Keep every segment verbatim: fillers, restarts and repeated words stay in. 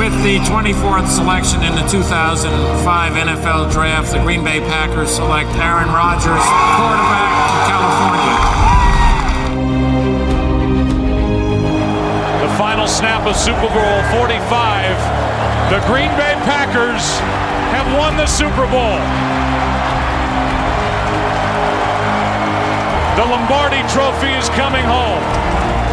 With the twenty-fourth selection in the two thousand five N F L Draft, the Green Bay Packers select Aaron Rodgers, quarterback from California. The final snap of Super Bowl forty-five. The Green Bay Packers have won the Super Bowl. The Lombardi Trophy is coming home.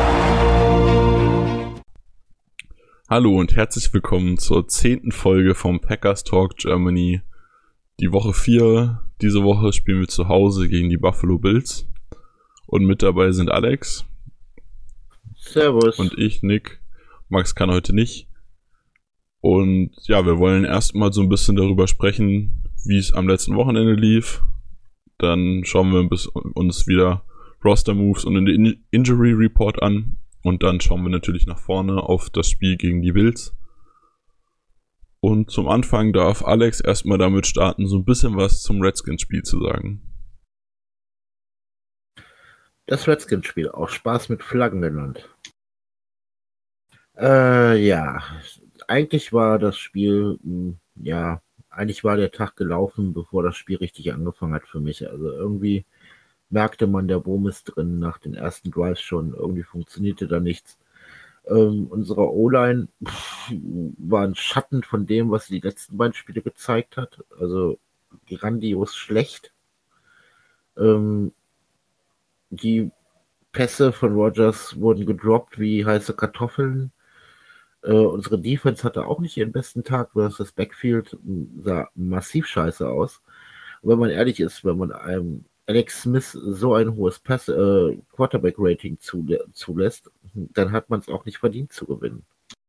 Hallo und herzlich willkommen zur zehnten Folge vom Packers Talk Germany. Die Woche vier, diese Woche spielen wir zu Hause gegen die Buffalo Bills. Und mit dabei sind Alex. Servus. Und ich, Nick. Max kann heute nicht. Und ja, wir wollen erstmal so ein bisschen darüber sprechen, wie es am letzten Wochenende lief. Dann schauen wir uns wieder Roster Moves und den Injury Report an. Und dann schauen wir natürlich nach vorne auf das Spiel gegen die Bills. Und zum Anfang darf Alex erstmal damit starten, so ein bisschen was zum Redskins-Spiel zu sagen. Das Redskins-Spiel, auch Spaß mit Flaggen genannt. Äh, ja, eigentlich war das Spiel, ja, eigentlich war der Tag gelaufen, bevor das Spiel richtig angefangen hat für mich. Also irgendwie merkte man, der Boom ist drin nach den ersten Drives schon. Irgendwie funktionierte da nichts. Ähm, unsere O-Line pff, war ein Schatten von dem, was sie die letzten beiden Spiele gezeigt hat. Also grandios schlecht. Ähm, die Pässe von Rodgers wurden gedroppt wie heiße Kartoffeln. Äh, unsere Defense hatte auch nicht ihren besten Tag. Das Backfield sah massiv scheiße aus. Und wenn man ehrlich ist, wenn man einem Alex Smith so ein hohes Pass, äh, Quarterback-Rating zulä- zulässt, dann hat man es auch nicht verdient zu gewinnen.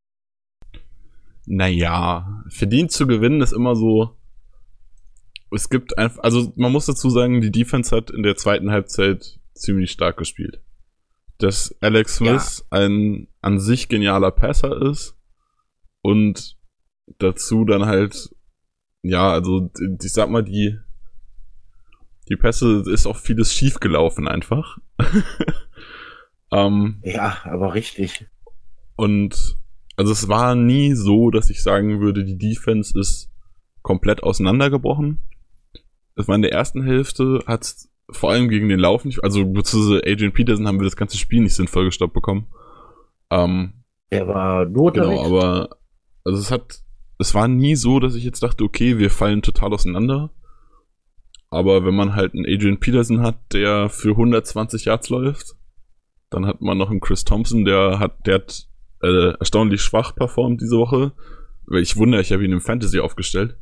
Naja, verdient zu gewinnen ist immer so, es gibt einfach, also man muss dazu sagen, die Defense hat in der zweiten Halbzeit ziemlich stark gespielt. Dass Alex Smith ja. ein an sich genialer Passer ist und dazu dann halt, ja, also ich sag mal, die Die Pässe ist auch vieles schief gelaufen einfach. ähm, ja, aber richtig. Und also es war nie so, dass ich sagen würde, die Defense ist komplett auseinandergebrochen. Es war in der ersten Hälfte, hat es vor allem gegen den Lauf nicht, also beziehungsweise Adrian Peterson haben wir das ganze Spiel nicht sinnvoll gestoppt bekommen. Ähm, er war nur Genau, aber also es hat, es war nie so, dass ich jetzt dachte, okay, wir fallen total auseinander. Aber wenn man halt einen Adrian Peterson hat, der für hundertzwanzig Yards läuft, dann hat man noch einen Chris Thompson, der hat, der hat äh, erstaunlich schwach performt diese Woche. Ich wundere, ich habe ihn im Fantasy aufgestellt.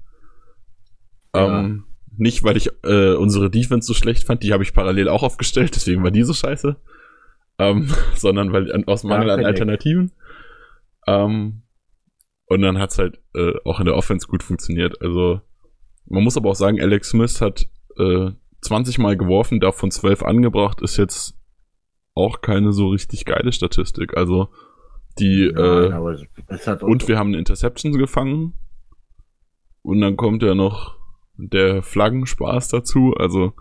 Ja. Ähm, nicht, weil ich äh, unsere Defense so schlecht fand, die habe ich parallel auch aufgestellt, deswegen war die so scheiße. Ähm, sondern weil aus Mangel an Alternativen. Ähm, und dann hat's halt äh, auch in der Offense gut funktioniert. Also man muss aber auch sagen, Alex Smith hat äh, zwanzig Mal geworfen, davon zwölf angebracht, ist jetzt auch keine so richtig geile Statistik. Also die Nein, äh, aber es hat und wir haben eine Interception gefangen und dann kommt ja noch der Flaggenspaß dazu. Also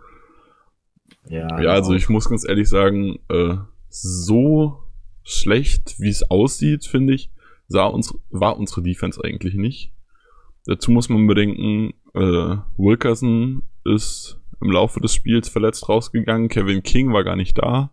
ja, ja, also ich muss ganz ehrlich sagen, äh, so schlecht, wie es aussieht, finde ich, sah uns, war unsere Defense eigentlich nicht. Dazu muss man bedenken, äh, Wilkerson ist im Laufe des Spiels verletzt rausgegangen, Kevin King war gar nicht da.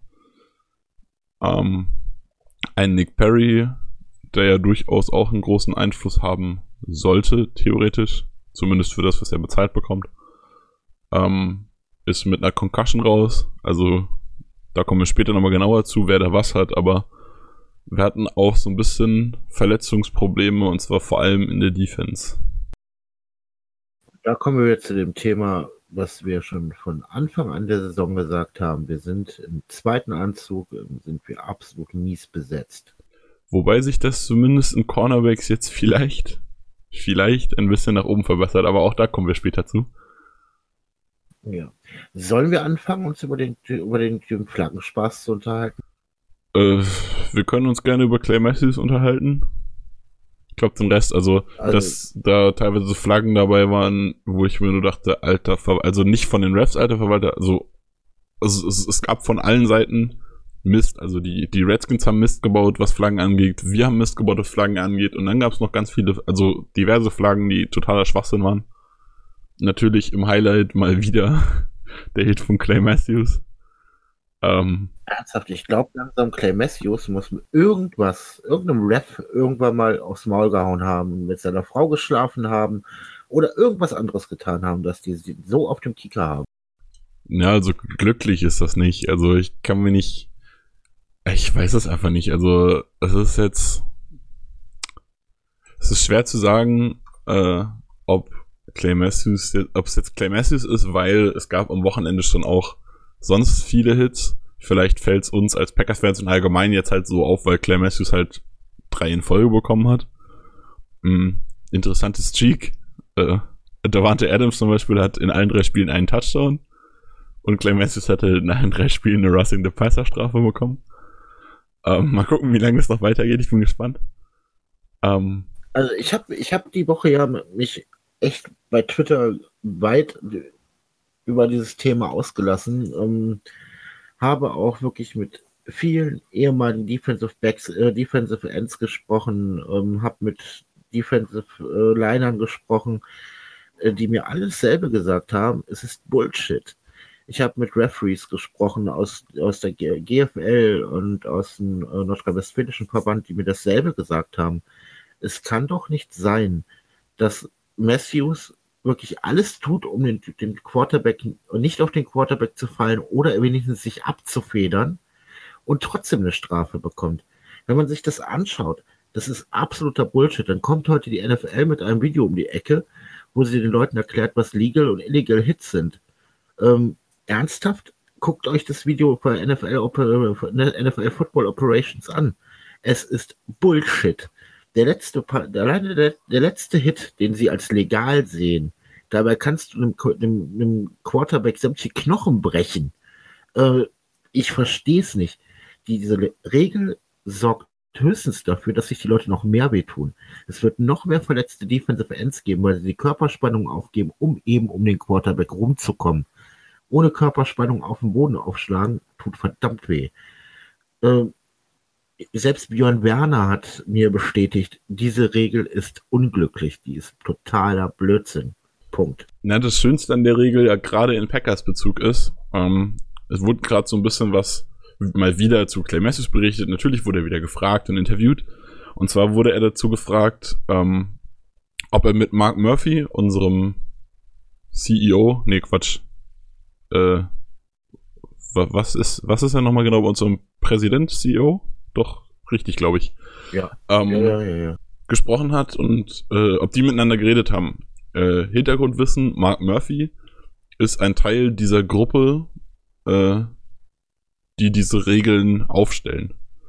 Ähm, ein Nick Perry, der ja durchaus auch einen großen Einfluss haben sollte, theoretisch, zumindest für das, was er bezahlt bekommt, ähm, ist mit einer Concussion raus. Also da kommen wir später nochmal genauer zu, wer da was hat, aber wir hatten auch so ein bisschen Verletzungsprobleme und zwar vor allem in der Defense. Da kommen wir jetzt zu dem Thema, was wir schon von Anfang an der Saison gesagt haben. Wir sind im zweiten Anzug, sind wir absolut mies besetzt. Wobei sich das zumindest in Cornerbacks jetzt vielleicht, vielleicht ein bisschen nach oben verbessert, aber auch da kommen wir später zu. Ja. Sollen wir anfangen, uns über den, über den, den Flaggenspaß zu unterhalten? Äh, wir können uns gerne über Clay Matthews unterhalten. Ich glaube den Rest, also, also dass da teilweise so Flaggen dabei waren, wo ich mir nur dachte, alter Ver- also nicht von den Refs, alter Verwalter, also, also es, es gab von allen Seiten Mist. Also die, die Redskins haben Mist gebaut, was Flaggen angeht. Wir haben Mist gebaut, was Flaggen angeht. Und dann gab es noch ganz viele, also diverse Flaggen, die totaler Schwachsinn waren. Natürlich im Highlight mal wieder der Hit von Clay Matthews. Ähm, Ernsthaft, ich glaube langsam, Clay Matthews muss irgendwas, irgendeinem Ref irgendwann mal aufs Maul gehauen haben, mit seiner Frau geschlafen haben oder irgendwas anderes getan haben, dass die sie so auf dem Kicker haben. ja, also glücklich ist das nicht. Also ich kann mir nicht, ich weiß es einfach nicht. Also es ist jetzt, es ist schwer zu sagen, äh, ob Clay Matthews, ob es jetzt Clay Matthews ist, weil es gab am Wochenende schon auch sonst viele Hits. Vielleicht fällt es uns als Packers-Fans und allgemein jetzt halt so auf, weil Clay Matthews halt drei in Folge bekommen hat. Mhm. Interessantes Streak. Äh, Davante Adams zum Beispiel hat in allen drei Spielen einen Touchdown und Clay Matthews hatte in allen drei Spielen eine Rushing the Passer Strafe bekommen. Ähm, mal gucken, wie lange das noch weitergeht. Ich bin gespannt. Ähm, Also ich habe ich hab die Woche ja mich echt bei Twitter weit über dieses Thema ausgelassen. Ähm, habe auch wirklich mit vielen ehemaligen Defensive Backs, äh, Defensive Ends gesprochen, ähm, habe mit Defensive äh, Linern gesprochen, äh, die mir alles selber gesagt haben, es ist Bullshit. Ich habe mit Referees gesprochen aus, aus der G- GFL und aus dem äh, nordrhein-westfälischen Verband, die mir dasselbe gesagt haben. Es kann doch nicht sein, dass Matthews wirklich alles tut, um den, den Quarterback, nicht auf den Quarterback zu fallen oder wenigstens sich abzufedern und trotzdem eine Strafe bekommt. Wenn man sich das anschaut, das ist absoluter Bullshit. Dann kommt heute die N F L mit einem Video um die Ecke, wo sie den Leuten erklärt, was Legal und Illegal Hits sind. Ähm, ernsthaft? Guckt euch das Video für N F L, N F L Football Operations an. Es ist Bullshit. Der letzte, alleine der, der letzte Hit, den sie als legal sehen, dabei kannst du einem, einem, einem Quarterback sämtliche Knochen brechen. Äh, ich verstehe es nicht. Diese Regel sorgt höchstens dafür, dass sich die Leute noch mehr wehtun. Es wird noch mehr verletzte Defensive Ends geben, weil sie die Körperspannung aufgeben, um eben um den Quarterback rumzukommen. Ohne Körperspannung auf dem Boden aufschlagen, tut verdammt weh. Äh, Selbst Björn Werner hat mir bestätigt, diese Regel ist unglücklich, die ist totaler Blödsinn. Punkt. Na, das Schönste an der Regel ja gerade in Packers-Bezug ist, ähm, es wurde gerade so ein bisschen was mal wieder zu Clay Matthews berichtet. Natürlich wurde er wieder gefragt und interviewt. Und zwar wurde er dazu gefragt, ähm, ob er mit Mark Murphy, unserem C E O, nee, Quatsch, äh, was ist, was ist er nochmal genau bei unserem Präsident, C E O? Doch, richtig, glaube ich. Ja. Ähm, ja, ja, ja, ja. Gesprochen hat und äh, ob die miteinander geredet haben. Äh, Hintergrundwissen, Mark Murphy ist ein Teil dieser Gruppe, äh, die diese Regeln aufstellen.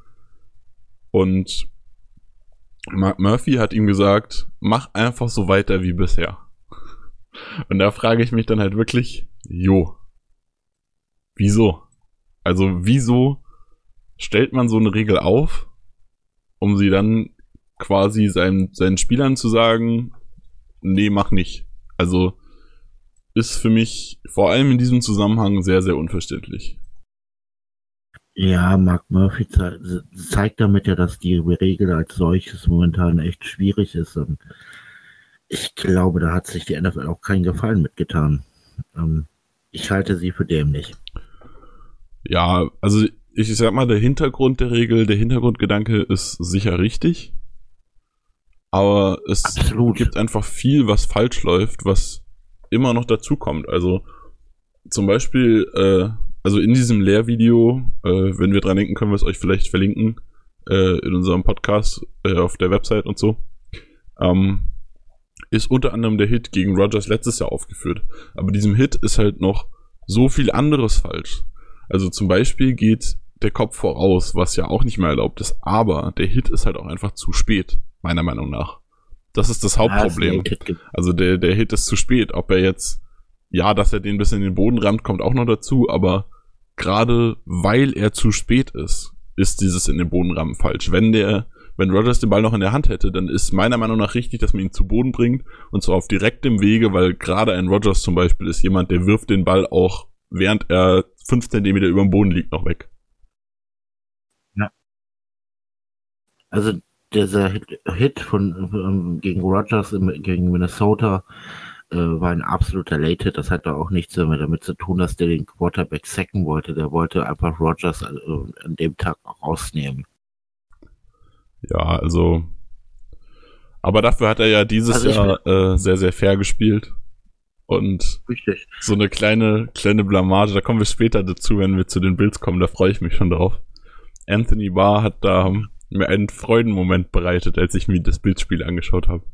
Und Mark Murphy hat ihm gesagt, mach einfach so weiter wie bisher. Und da frage ich mich dann halt wirklich, jo, wieso? Also wieso stellt man so eine Regel auf, um sie dann quasi seinen, seinen Spielern zu sagen, nee, mach nicht. Also ist für mich vor allem in diesem Zusammenhang sehr, sehr unverständlich. Ja, Mark Murphy ze- zeigt damit ja, dass die Regel als solches momentan echt schwierig ist. Und ich glaube, da hat sich die N F L auch keinen Gefallen mitgetan. Ähm, ich halte sie für dämlich. Ja, also ich sag mal, der Hintergrund der Regel, der Hintergrundgedanke ist sicher richtig. Aber es Absolut. gibt einfach viel, was falsch läuft, was immer noch dazukommt. Also zum Beispiel, äh, also in diesem Lehrvideo, äh, wenn wir dran denken, können wir es euch vielleicht verlinken, äh, in unserem Podcast, äh, auf der Website und so, ähm, ist unter anderem der Hit gegen Rodgers letztes Jahr aufgeführt. Aber diesem Hit ist halt noch so viel anderes falsch. Also zum Beispiel geht der Kopf voraus, was ja auch nicht mehr erlaubt ist, aber der Hit ist halt auch einfach zu spät, meiner Meinung nach. Das ist das Hauptproblem. Also der, der Hit ist zu spät. Ob er jetzt, ja, dass er den bis in den Boden rammt, kommt auch noch dazu, aber gerade weil er zu spät ist, ist dieses in den Boden rammen falsch. Wenn der, wenn Rodgers den Ball noch in der Hand hätte, dann ist meiner Meinung nach richtig, dass man ihn zu Boden bringt und zwar auf direktem Wege, weil gerade ein Rodgers zum Beispiel ist jemand, der wirft den Ball auch, während er fünf Zentimeter über dem Boden liegt, noch weg. Also dieser Hit, Hit von ähm, gegen Rodgers im, gegen Minnesota äh, war ein absoluter Late-Hit. Das hatte auch nichts mehr damit zu tun, dass der den Quarterback sacken wollte. Der wollte einfach Rodgers äh, an dem Tag auch rausnehmen. Ja, also. Aber dafür hat er ja dieses Also Jahr äh, sehr, sehr fair gespielt. Und richtig. so eine kleine, kleine Blamage, da kommen wir später dazu, wenn wir zu den Bills kommen, da freue ich mich schon drauf. Anthony Barr hat da mir einen Freudenmoment bereitet, als ich mir das Bills-Spiel angeschaut habe.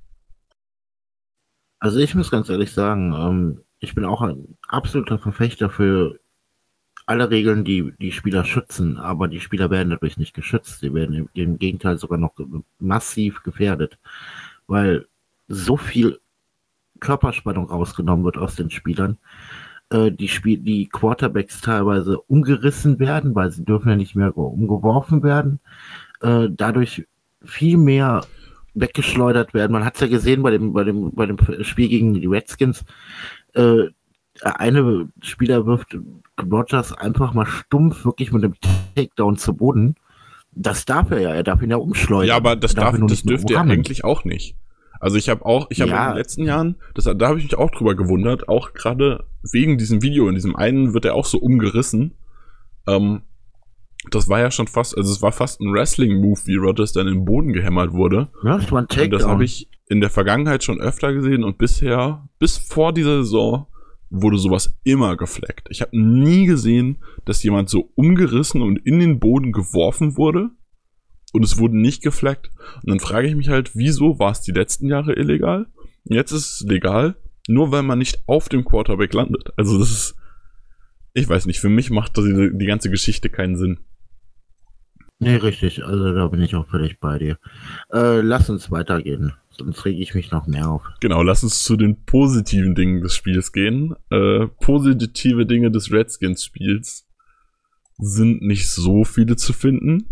Also ich muss ganz ehrlich sagen, ähm, ich bin auch ein absoluter Verfechter für alle Regeln, die die Spieler schützen, aber die Spieler werden dadurch nicht geschützt. Sie werden im, im Gegenteil sogar noch massiv gefährdet, weil so viel Körperspannung rausgenommen wird aus den Spielern. Äh, die, Spiel die Quarterbacks teilweise umgerissen werden, weil sie dürfen ja nicht mehr umgeworfen werden. Äh, dadurch viel mehr weggeschleudert werden. Man hat es ja gesehen bei dem, bei dem, bei dem Spiel gegen die Redskins. Äh, eine Spieler wirft Rodgers einfach mal stumpf wirklich mit einem Takedown zu Boden. Das darf er ja, er darf ihn ja umschleudern. Ja, aber das, darf, darf das dürfte er eigentlich auch nicht. Also ich habe auch, ich habe ja. in den letzten Jahren, das, da habe ich mich auch drüber gewundert, auch gerade wegen diesem Video, in diesem einen wird er auch so umgerissen. Ähm, das war ja schon fast, also es war fast ein Wrestling-Move, wie Rodgers dann in den Boden gehämmert wurde. Ja, das war ein Takedown. Und das habe ich in der Vergangenheit schon öfter gesehen und bisher, bis vor dieser Saison, wurde sowas immer gefleckt. Ich habe nie gesehen, dass jemand so umgerissen und in den Boden geworfen wurde. Und es wurde nicht gefleckt. Und dann frage ich mich halt, wieso war es die letzten Jahre illegal? Und jetzt ist es legal, nur weil man nicht auf dem Quarterback landet. Also das ist, ich weiß nicht, für mich macht die, die ganze Geschichte keinen Sinn. Nee, richtig. Also da bin ich auch völlig bei dir. Äh, lass uns weitergehen. Sonst rege ich mich noch mehr auf. Genau, lass uns zu den positiven Dingen des Spiels gehen. Äh, positive Dinge des Redskins-Spiels sind nicht so viele zu finden.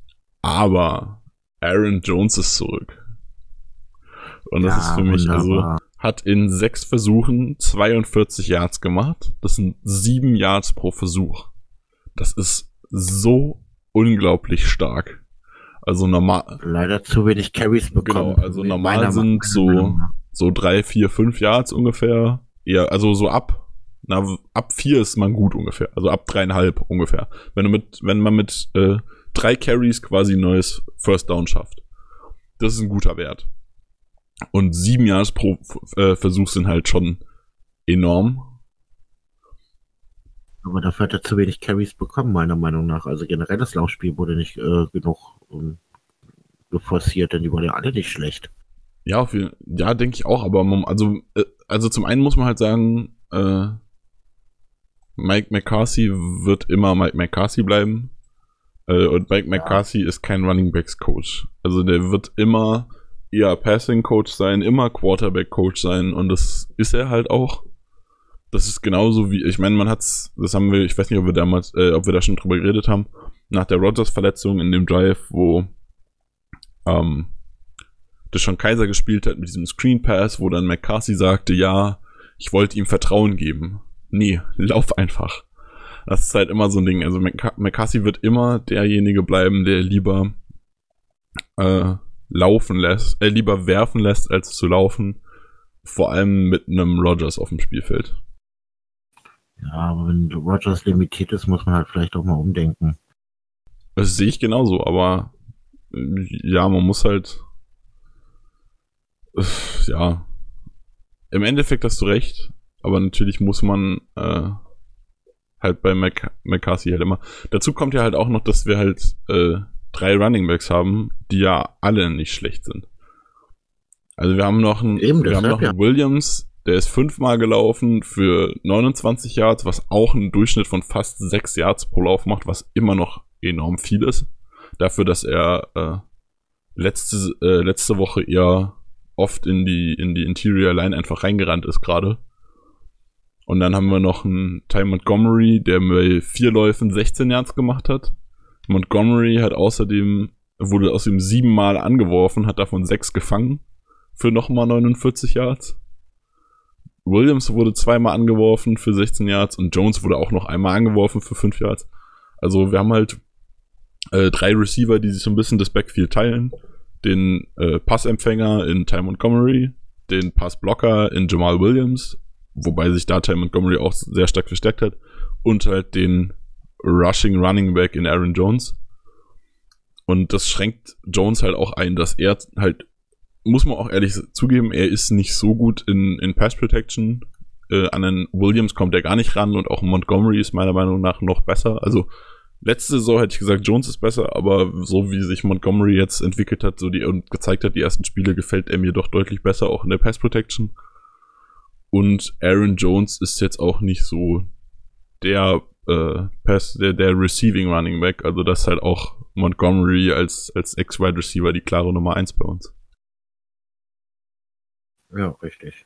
Aber Aaron Jones ist zurück. Und das ja, ist für mich, wunderbar. Also, hat in sechs Versuchen zweiundvierzig Yards gemacht. Das sind sieben Yards pro Versuch. Das ist so unglaublich stark. Also normal. Leider zu wenig Carries bekommen. Genau, also normal sind so, so drei, vier, fünf Yards ungefähr. Ja, also so ab, na, ab vier ist man gut ungefähr. Also ab dreieinhalb ungefähr. Wenn du mit, wenn man mit, äh, drei Carries quasi ein neues First Down schafft. Das ist ein guter Wert. Und sieben Yards pro äh, Versuch sind halt schon enorm. Aber dafür hat er zu wenig Carries bekommen, meiner Meinung nach. Also generell das Laufspiel wurde nicht äh, genug ähm, geforciert, denn die waren ja alle nicht schlecht. Ja, für, ja, denke ich auch. Aber man, also, äh, also zum einen muss man halt sagen, äh, Mike McCarthy wird immer Mike McCarthy bleiben. Und Mike McCarthy ja. ist kein Running Backs Coach. Also der wird immer eher Passing Coach sein, immer Quarterback Coach sein und das ist er halt auch. Das ist genauso wie, ich meine, man hat's, das haben wir, ich weiß nicht, ob wir damals, äh, ob wir da schon drüber geredet haben, nach der Rodgers-Verletzung in dem Drive, wo ähm, Deshaun Kaiser gespielt hat mit diesem Screen Pass, wo dann McCarthy sagte, ja, ich wollte ihm Vertrauen geben. Nee, lauf einfach. Das ist halt immer so ein Ding. Also McCarthy wird immer derjenige bleiben, der lieber äh, laufen lässt, äh, lieber werfen lässt, als zu laufen. Vor allem mit einem Rodgers auf dem Spielfeld. Ja, aber wenn Rodgers limitiert ist, muss man halt vielleicht auch mal umdenken. Das sehe ich genauso, aber ja, man muss halt ja, im Endeffekt hast du recht, aber natürlich muss man äh, halt bei Mac- McCarthy halt immer. Dazu kommt ja halt auch noch, dass wir halt äh, drei Runningbacks haben, die ja alle nicht schlecht sind. Also wir haben noch einen, Eben, wir haben noch ja. einen Williams, der ist fünfmal gelaufen für neunundzwanzig Yards, was auch einen Durchschnitt von fast sechs Yards pro Lauf macht, was immer noch enorm viel ist. Dafür, dass er äh, letzte, äh, letzte Woche eher oft in die, in die Interior Line einfach reingerannt ist gerade. Und dann haben wir noch einen Ty Montgomery, der bei vier Läufen sechzehn Yards gemacht hat. Montgomery hat außerdem, wurde außerdem siebenmal angeworfen, hat davon sechs gefangen für nochmal neunundvierzig Yards. Williams wurde zweimal angeworfen für sechzehn Yards und Jones wurde auch noch einmal angeworfen für fünf Yards. Also wir haben halt äh, drei Receiver, die sich so ein bisschen das Backfield teilen. Den äh, Passempfänger in Ty Montgomery, den Passblocker in Jamal Williams, wobei sich da Ty Montgomery auch sehr stark verstärkt hat, und halt den Rushing Running Back in Aaron Jones. Und das schränkt Jones halt auch ein, dass er halt, muss man auch ehrlich zugeben, er ist nicht so gut in, in Pass Protection. Äh, an den Williams kommt er gar nicht ran und auch Montgomery ist meiner Meinung nach noch besser. Also letzte Saison hätte ich gesagt, Jones ist besser, aber so wie sich Montgomery jetzt entwickelt hat, so die und gezeigt hat, die ersten Spiele, gefällt er mir doch deutlich besser, auch in der Pass Protection. Und Aaron Jones ist jetzt auch nicht so der äh, Pass, der, der Receiving Running Back, also das ist halt auch Montgomery als, als Ex-Wide Receiver die klare Nummer eins bei uns. Ja, richtig.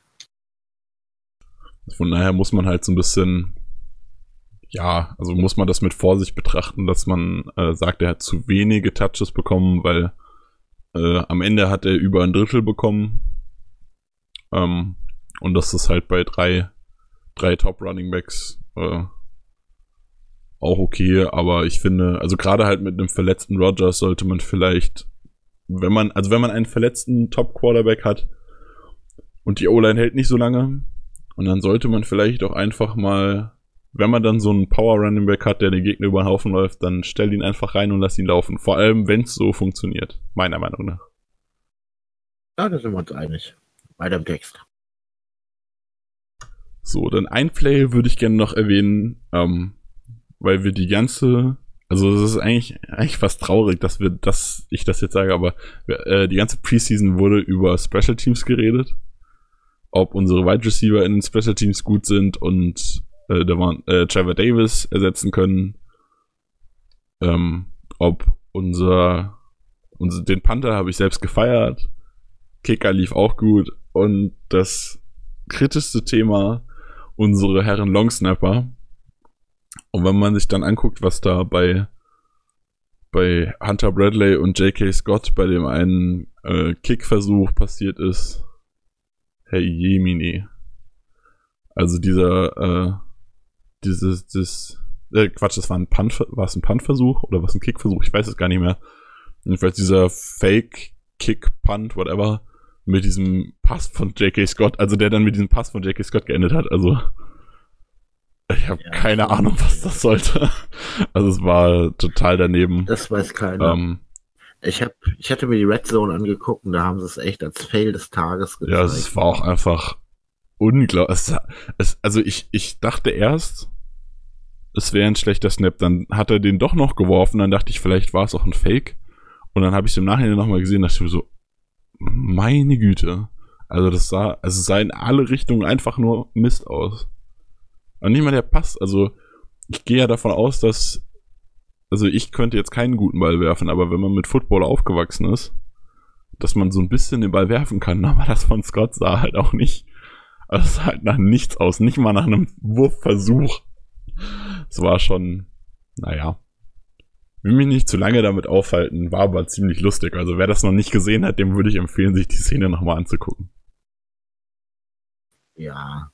Von daher muss man halt so ein bisschen, ja, also muss man das mit Vorsicht betrachten, dass man äh, sagt, er hat zu wenige Touches bekommen, weil äh, am Ende hat er über ein Drittel bekommen. Ähm, und das ist halt bei drei, drei Top-Running-Backs äh, auch okay, aber ich finde, also gerade halt mit einem verletzten Rodgers sollte man vielleicht, wenn man, also wenn man einen verletzten Top-Quarterback hat und die O-Line hält nicht so lange, und dann sollte man vielleicht auch einfach mal, wenn man dann so einen Power-Running-Back hat, der den Gegner über den Haufen läuft, dann stell ihn einfach rein und lass ihn laufen. Vor allem, wenn es so funktioniert, meiner Meinung nach. Ja, da sind wir uns einig. Weiter im Text. So, dann ein Play würde ich gerne noch erwähnen, ähm, weil wir die ganze, also es ist eigentlich, eigentlich fast traurig, dass wir, dass ich das jetzt sage, aber äh, die ganze Preseason wurde über Special Teams geredet, ob unsere Wide Receiver in den Special Teams gut sind und äh, da waren, äh, Trevor Davis ersetzen können, ähm, ob unser, unser, den Panther habe ich selbst gefeiert, Kicker lief auch gut und das kritischste Thema, unsere Herren Longsnapper. Und wenn man sich dann anguckt, was da bei bei Hunter Bradley und J K. Scott bei dem einen äh, Kickversuch passiert ist, hey Jemini. Also dieser äh, dieses das äh, Quatsch, das war ein Punt, war es ein Puntversuch oder was ein Kickversuch? Ich weiß es gar nicht mehr. Jedenfalls dieser Fake Kick Punt whatever mit diesem Pass von J K. Scott, also der dann mit diesem Pass von J K. Scott geendet hat. Also ich habe ja, keine Ahnung, was das sollte. Also es war total daneben. Das weiß keiner. Ähm, ich hab, ich hatte mir die Red Zone angeguckt und da haben sie es echt als Fail des Tages gezeigt. Ja, es war auch einfach unglaublich. Es, es, also ich, ich dachte erst, es wäre ein schlechter Snap. Dann hat er den doch noch geworfen. Dann dachte ich, vielleicht war es auch ein Fake. Und dann habe ich es im Nachhinein nochmal gesehen, dachte ich mir so, meine Güte. Also das sah, also es sah in alle Richtungen einfach nur Mist aus. Und nicht mal der Pass, also ich gehe ja davon aus, dass, also ich könnte jetzt keinen guten Ball werfen, aber wenn man mit Football aufgewachsen ist, dass man so ein bisschen den Ball werfen kann, aber das von Scott sah halt auch nicht, also es sah halt nach nichts aus, nicht mal nach einem Wurfversuch. Es war schon, naja, will mich nicht zu lange damit aufhalten, war aber ziemlich lustig, also wer das noch nicht gesehen hat, dem würde ich empfehlen, sich die Szene nochmal anzugucken. Ja.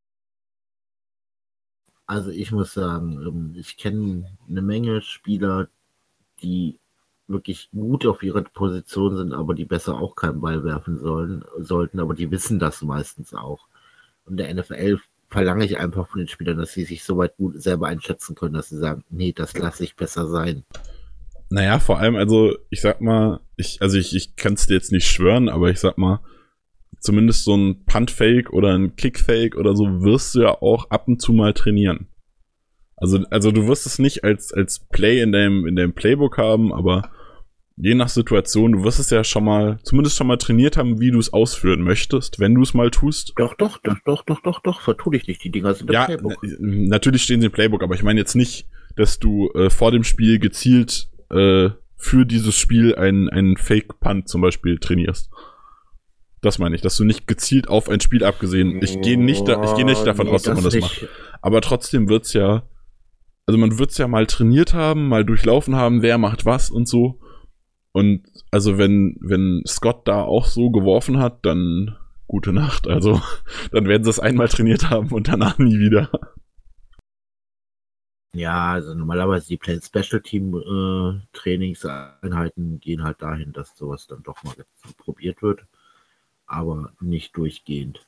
Also ich muss sagen, ich kenne eine Menge Spieler, die wirklich gut auf ihrer Position sind, aber die besser auch keinen Ball werfen sollen, sollten, aber die wissen das meistens auch. Und der N F L verlange ich einfach von den Spielern, dass sie sich so weit gut selber einschätzen können, dass sie sagen, nee, das lasse ich besser sein. Naja, vor allem, also ich sag mal, ich, also ich, ich kann es dir jetzt nicht schwören, aber ich sag mal, zumindest so ein Punt-Fake oder ein Kick-Fake oder so wirst du ja auch ab und zu mal trainieren. Also, also du wirst es nicht als, als Play in deinem, in deinem Playbook haben, aber je nach Situation, du wirst es ja schon mal, zumindest schon mal trainiert haben, wie du es ausführen möchtest, wenn du es mal tust. Doch, doch, doch, doch, doch, doch, doch, vertu dich nicht, die Dinger sind im ja, Playbook. N- natürlich stehen sie im Playbook, aber ich meine jetzt nicht, dass du äh, vor dem Spiel gezielt äh, für dieses Spiel einen, einen Fake-Punt zum Beispiel trainierst. Das meine ich, dass du nicht gezielt auf ein Spiel abgesehen. Ich gehe nicht, da, ich gehe nicht davon nee, aus, dass man das nicht. macht. Aber trotzdem wird's ja, also man wird's ja mal trainiert haben, mal durchlaufen haben, wer macht was und so. Und also wenn, wenn Scott da auch so geworfen hat, dann gute Nacht. Also dann werden sie es einmal trainiert haben und danach nie wieder. Ja, also normalerweise die Plain Special Team äh, Trainingseinheiten gehen halt dahin, dass sowas dann doch mal probiert wird, aber nicht durchgehend.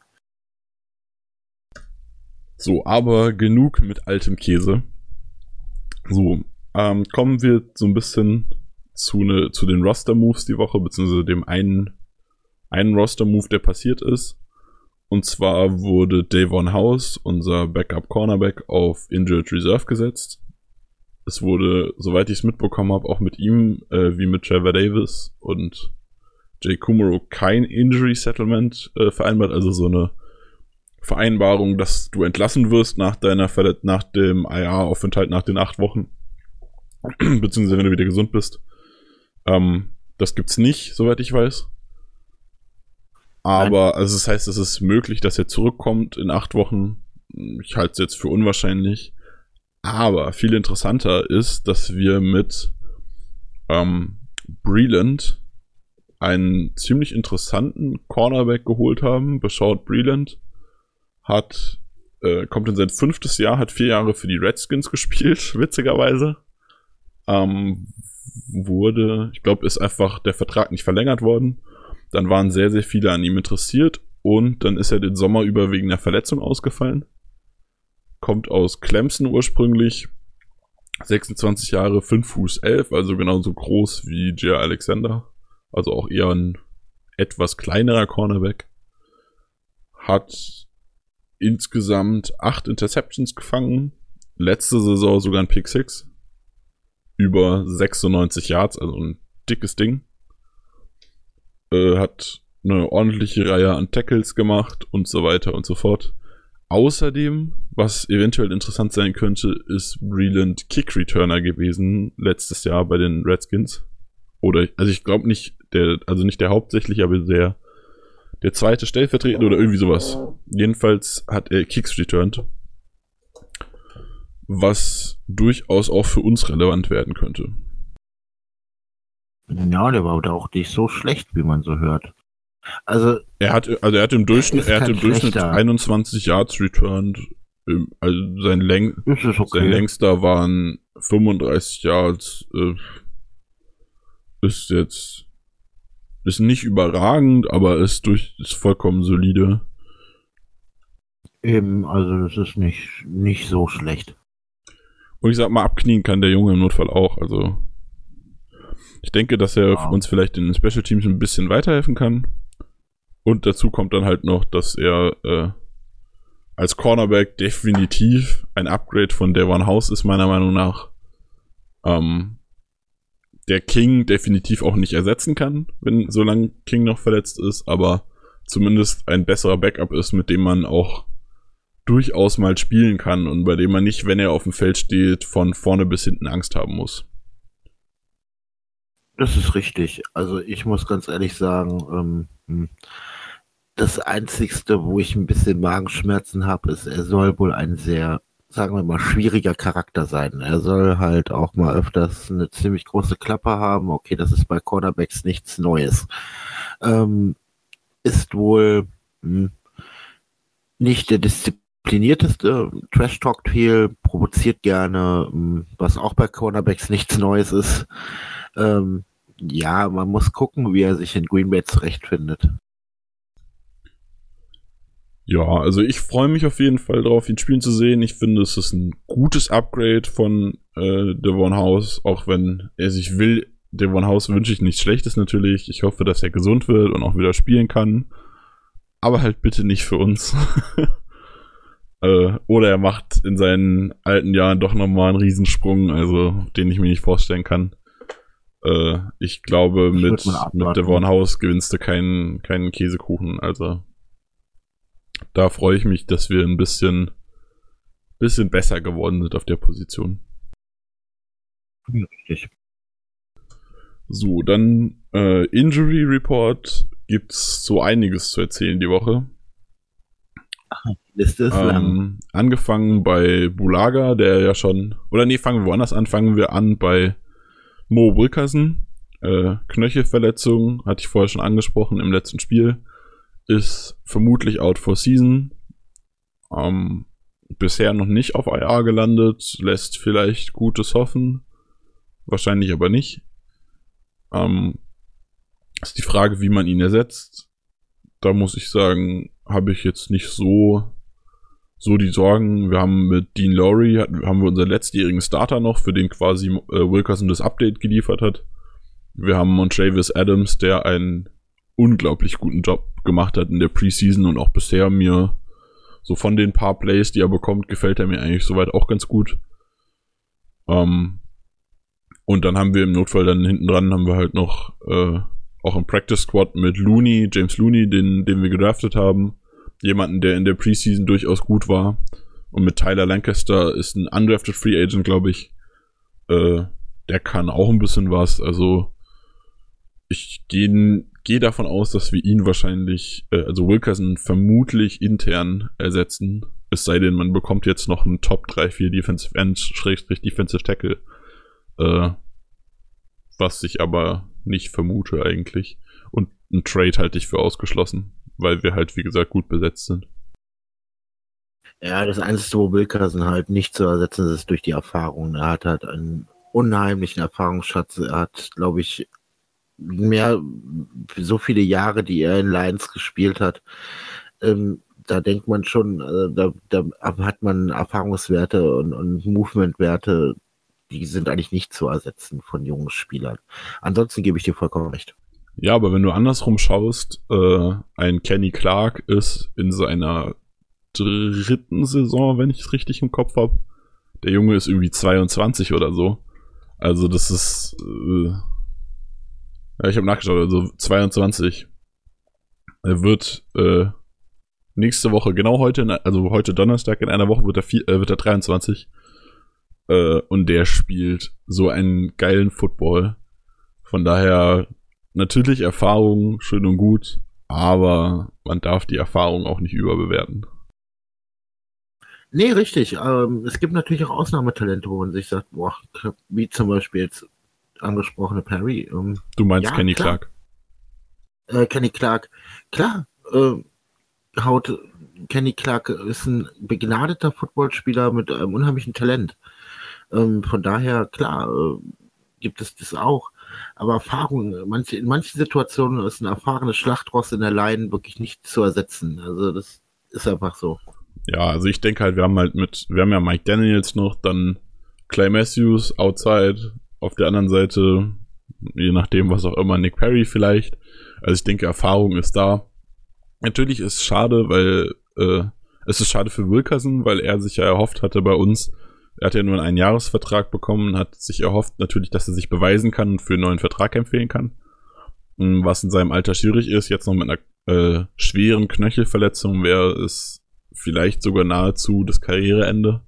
So, aber genug mit altem Käse. So, ähm, kommen wir so ein bisschen zu, ne, zu den Roster-Moves die Woche, beziehungsweise dem einen, einen Roster-Move, der passiert ist. Und zwar wurde Davon House, unser Backup-Cornerback, auf Injured Reserve gesetzt. Es wurde, soweit ich es mitbekommen habe, auch mit ihm, äh, wie mit Trevor Davis und Jay Kumaro, kein Injury Settlement äh, vereinbart, also so eine Vereinbarung, dass du entlassen wirst nach deiner Verlet- nach dem I R-Aufenthalt, nach den acht Wochen, beziehungsweise wenn du wieder gesund bist. Ähm, das gibt's nicht, soweit ich weiß. Aber, also das heißt, es ist möglich, dass er zurückkommt in acht Wochen. Ich halte es jetzt für unwahrscheinlich. Aber viel interessanter ist, dass wir mit ähm, Breeland einen ziemlich interessanten Cornerback geholt haben. Beschaut Breeland hat, äh, kommt in sein fünftes Jahr, hat vier Jahre für die Redskins gespielt, witzigerweise. Ähm, wurde, ich glaube, ist einfach der Vertrag nicht verlängert worden. Dann waren sehr, sehr viele an ihm interessiert und dann ist er den Sommer über wegen einer Verletzung ausgefallen. Kommt aus Clemson ursprünglich, sechsundzwanzig Jahre, fünf Fuß elf, also genauso groß wie Jair Alexander. Also auch eher ein etwas kleinerer Cornerback. Hat insgesamt acht Interceptions gefangen. Letzte Saison sogar ein Pick six. Über sechsundneunzig Yards, also ein dickes Ding. Äh, hat eine ordentliche Reihe an Tackles gemacht und so weiter und so fort. Außerdem, was eventuell interessant sein könnte, ist Breeland Kick-Returner gewesen letztes Jahr bei den Redskins. Oder, also ich glaube nicht, der, also nicht der hauptsächlich, aber der, der zweite Stellvertretende oder irgendwie sowas. Jedenfalls hat er Kicks returned. Was durchaus auch für uns relevant werden könnte. Ja, der war da auch nicht so schlecht, wie man so hört. Also er hat, also er hat im Durchschnitt, er hat im Durchschnitt schlechter. einundzwanzig Yards returned. Also sein, Läng okay. sein längster waren fünfunddreißig Yards. Äh, ist jetzt ist nicht überragend, aber ist durch ist vollkommen solide. Eben, also das ist nicht nicht so schlecht. Und ich sag mal, abknien kann der Junge im Notfall auch. Also ich denke, dass er ja. uns vielleicht in den Special Teams ein bisschen weiterhelfen kann. Und dazu kommt dann halt noch, dass er äh, als Cornerback definitiv ein Upgrade von Davon House ist, meiner Meinung nach. Ähm, der King definitiv auch nicht ersetzen kann, wenn solange King noch verletzt ist, aber zumindest ein besserer Backup ist, mit dem man auch durchaus mal spielen kann und bei dem man nicht, wenn er auf dem Feld steht, von vorne bis hinten Angst haben muss. Das ist richtig. Also ich muss ganz ehrlich sagen, ähm, das Einzigste, wo ich ein bisschen Magenschmerzen habe, ist, er soll wohl ein sehr, sagen wir mal, schwieriger Charakter sein. Er soll halt auch mal öfters eine ziemlich große Klappe haben. Okay, das ist bei Cornerbacks nichts Neues. Ähm, ist wohl mh, nicht der disziplinierteste, Trash-talkt viel, provoziert gerne, mh, was auch bei Cornerbacks nichts Neues ist. Ähm, ja, man muss gucken, wie er sich in Green Bay zurechtfindet. Ja, also ich freue mich auf jeden Fall drauf, ihn spielen zu sehen. Ich finde, es ist ein gutes Upgrade von äh, Davon House, auch wenn er sich will. Davon House wünsche ich nichts Schlechtes natürlich. Ich hoffe, dass er gesund wird und auch wieder spielen kann. Aber halt bitte nicht für uns. äh, oder er macht in seinen alten Jahren doch nochmal einen Riesensprung, also den ich mir nicht vorstellen kann. Äh, ich glaube, mit, mit Davon House gewinnst du keinen, keinen Käsekuchen, also da freue ich mich, dass wir ein bisschen, bisschen besser geworden sind auf der Position. Richtig. So, dann äh, Injury Report gibt's so einiges zu erzählen die Woche. Die Liste ist ähm, lang. Angefangen bei Bulaga, der ja schon, oder nee, fangen wir woanders an, fangen wir an bei Mo Wilkerson. Äh, Knöchelverletzung, hatte ich vorher schon angesprochen im letzten Spiel. Ist vermutlich out for season. Ähm, bisher noch nicht auf I R gelandet, lässt vielleicht Gutes hoffen, wahrscheinlich aber nicht. Ähm, ist die Frage, wie man ihn ersetzt. Da muss ich sagen, habe ich jetzt nicht so so die Sorgen. Wir haben mit Dean Lowry, haben wir unseren letztjährigen Starter noch, für den quasi äh, Wilkerson das Update geliefert hat. Wir haben Montravius Adams, der einen unglaublich guten Job gemacht hat in der Preseason und auch bisher mir so von den paar Plays, die er bekommt, gefällt er mir eigentlich soweit auch ganz gut. Ähm, und dann haben wir im Notfall dann hinten dran haben wir halt noch äh, auch im Practice Squad mit Looney, James Looney, den, den wir gedraftet haben. Jemanden, der in der Preseason durchaus gut war. Und mit Tyler Lancaster ist ein undrafted Free Agent, glaube ich. Äh, der kann auch ein bisschen was. Also ich gehe geh davon aus, dass wir ihn wahrscheinlich, äh, also Wilkerson vermutlich intern ersetzen. Es sei denn, man bekommt jetzt noch einen Top drei vier Defensive End, Schrägstrich Defensive Tackle. Äh, was ich aber nicht vermute eigentlich. Und ein Trade halte ich für ausgeschlossen, weil wir halt, wie gesagt, gut besetzt sind. Ja, das Einzige, wo Wilkerson halt nicht zu ersetzen ist, ist durch die Erfahrung. Er hat halt einen unheimlichen Erfahrungsschatz. Er hat, glaube ich, mehr, so viele Jahre, die er in Lions gespielt hat. Ähm, da denkt man schon, äh, da, da hat man Erfahrungswerte und, und Movementwerte, die sind eigentlich nicht zu ersetzen von jungen Spielern. Ansonsten gebe ich dir vollkommen recht. Ja, aber wenn du andersrum schaust, äh, ein Kenny Clark ist in seiner dritten Saison, wenn ich es richtig im Kopf habe. Der Junge ist irgendwie zweiundzwanzig oder so. Also das ist, äh, ja, ich habe nachgeschaut, also zweiundzwanzig. Er wird äh, nächste Woche, genau heute, also heute Donnerstag, in einer Woche wird er, vier, äh, wird er dreiundzwanzig. Äh, und der spielt so einen geilen Football. Von daher natürlich Erfahrung, schön und gut, aber man darf die Erfahrung auch nicht überbewerten. Nee, richtig. Ähm, es gibt natürlich auch Ausnahmetalente, wo man sich sagt, boah, wie zum Beispiel jetzt angesprochene Perry. Ähm, du meinst ja, Kenny klar. Clark? Äh, Kenny Clark. Klar, äh, haut Kenny Clark ist ein begnadeter Footballspieler mit einem unheimlichen Talent. Ähm, von daher, klar, äh, gibt es das auch. Aber Erfahrung, manche, in manchen Situationen ist ein erfahrenes Schlachtross in der Line wirklich nicht zu ersetzen. Also das ist einfach so. Ja, also ich denke halt, wir haben halt mit, wir haben ja Mike Daniels noch, dann Clay Matthews, Outside, auf der anderen Seite, je nachdem, was auch immer, Nick Perry vielleicht. Also ich denke, Erfahrung ist da. Natürlich ist es schade, weil, äh, es ist schade für Wilkerson, weil er sich ja erhofft hatte bei uns, er hat ja nur einen Einjahresvertrag bekommen, hat sich erhofft natürlich, dass er sich beweisen kann und für einen neuen Vertrag empfehlen kann. Was in seinem Alter schwierig ist, jetzt noch mit einer äh, schweren Knöchelverletzung wäre es vielleicht sogar nahezu das Karriereende.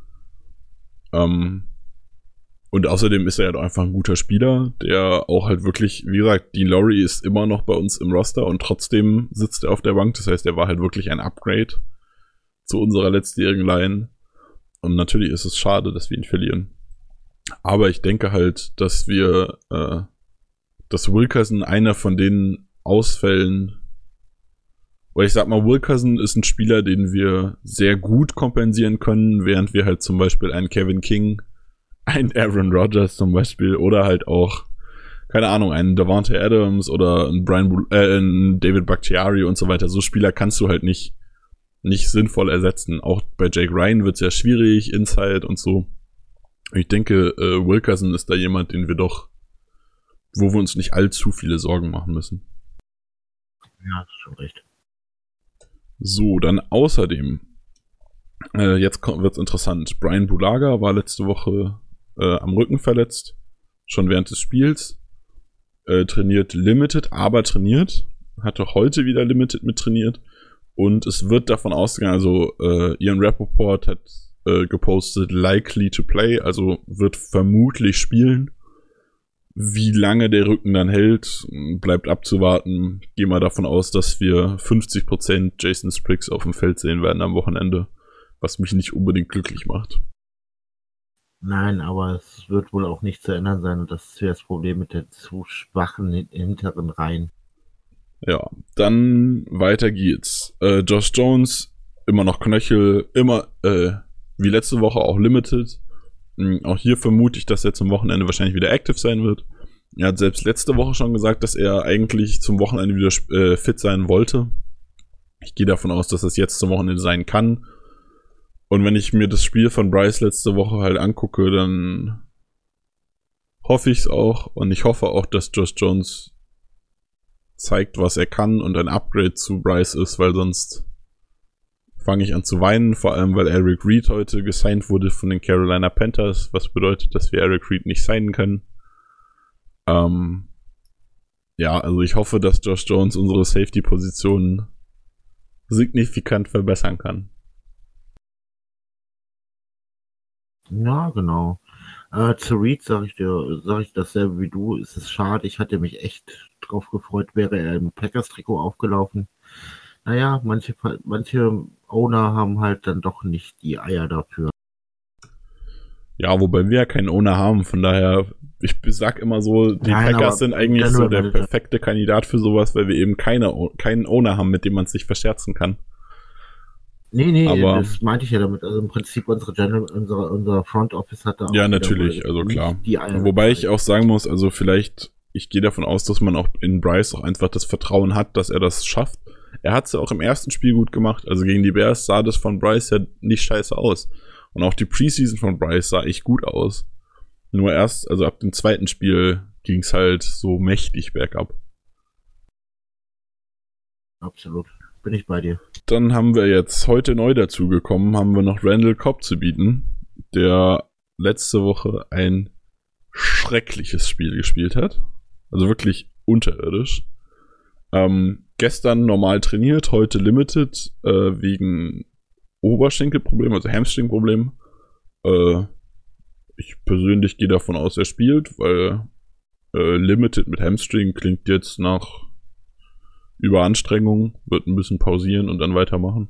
Ähm, und außerdem ist er ja doch einfach ein guter Spieler, der auch halt wirklich, wie gesagt, Dean Lowry ist immer noch bei uns im Roster und trotzdem sitzt er auf der Bank. Das heißt, er war halt wirklich ein Upgrade zu unserer letztjährigen Line. Und natürlich ist es schade, dass wir ihn verlieren. Aber ich denke halt, dass wir, äh, dass Wilkerson einer von den Ausfällen, oder ich sag mal, Wilkerson ist ein Spieler, den wir sehr gut kompensieren können, während wir halt zum Beispiel einen Kevin King, einen Aaron Rodgers zum Beispiel, oder halt auch, keine Ahnung, einen Davante Adams oder einen Brian, Bu- äh, einen David Bakhtiari und so weiter. So Spieler kannst du halt nicht nicht sinnvoll ersetzen. Auch bei Jake Ryan wird es ja schwierig, Inside und so. Ich denke, äh, Wilkerson ist da jemand, den wir doch, wo wir uns nicht allzu viele Sorgen machen müssen. Ja, ist schon recht. So, dann außerdem, äh, jetzt wird's interessant. Brian Bulaga war letzte Woche äh, am Rücken verletzt, schon während des Spiels. Äh, trainiert Limited, aber trainiert. Hatte heute wieder Limited mit trainiert. Und es wird davon ausgegangen, also äh, Ian Rappaport hat äh, gepostet, likely to play, also wird vermutlich spielen. Wie lange der Rücken dann hält, bleibt abzuwarten. Gehen wir davon aus, dass wir fünfzig Prozent Jason Spriggs auf dem Feld sehen werden am Wochenende, was mich nicht unbedingt glücklich macht. Nein, aber es wird wohl auch nicht zu ändern sein und das ist ja das Problem mit den zu schwachen hinteren Reihen. Ja, dann weiter geht's. Äh, Josh Jones immer noch Knöchel, immer äh, wie letzte Woche auch limited. Mhm, auch hier vermute ich, dass er zum Wochenende wahrscheinlich wieder active sein wird. Er hat selbst letzte Woche schon gesagt, dass er eigentlich zum Wochenende wieder äh, fit sein wollte. Ich gehe davon aus, dass es jetzt zum Wochenende sein kann. Und wenn ich mir das Spiel von Bryce letzte Woche halt angucke, dann hoffe ich es auch. Und ich hoffe auch, dass Josh Jones zeigt, was er kann und ein Upgrade zu Bryce ist, weil sonst fange ich an zu weinen. Vor allem, weil Eric Reid heute gesigned wurde von den Carolina Panthers, was bedeutet, dass wir Eric Reid nicht signen können. Ähm, ja, also ich hoffe, dass Josh Jones unsere Safety-Position signifikant verbessern kann. Ja, genau. Äh, zu Reed sage ich dir, sage ich dasselbe wie du. Es ist schade. Ich hatte mich echt drauf gefreut, wäre er im Packers-Trikot aufgelaufen. Naja, manche, manche Owner haben halt dann doch nicht die Eier dafür. Ja, wobei wir ja keinen Owner haben, von daher, ich sag immer so, die Nein, Packers aber sind eigentlich so General der Manager. perfekte Kandidat für sowas, weil wir eben keine, keinen Owner haben, mit dem man sich verscherzen kann. Nee, nee, Aber- das meinte ich ja damit. Also im Prinzip unsere General, unsere, unser Front Office hat da auch Ja, wieder natürlich, mal also nicht klar. die Eier Wobei ich gezeigt. auch sagen muss, also vielleicht, ich gehe davon aus, dass man auch in Bryce auch einfach das Vertrauen hat, dass er das schafft. Er hat es ja auch im ersten Spiel gut gemacht, also gegen die Bears sah das von Bryce ja nicht scheiße aus. Und auch die Preseason von Bryce sah echt gut aus. Nur erst, also ab dem zweiten Spiel ging es halt so mächtig bergab. Absolut. Bin ich bei dir. Dann haben wir jetzt heute neu dazugekommen, haben wir noch Randall Cobb zu bieten, der letzte Woche ein schreckliches Spiel gespielt hat. Also wirklich unterirdisch. Ähm, gestern normal trainiert, heute limited, äh, wegen Oberschenkelproblem, also Hamstringproblem. Äh, ich persönlich gehe davon aus, er spielt, weil äh, limited mit Hamstring klingt jetzt nach Überanstrengung, wird ein bisschen pausieren und dann weitermachen.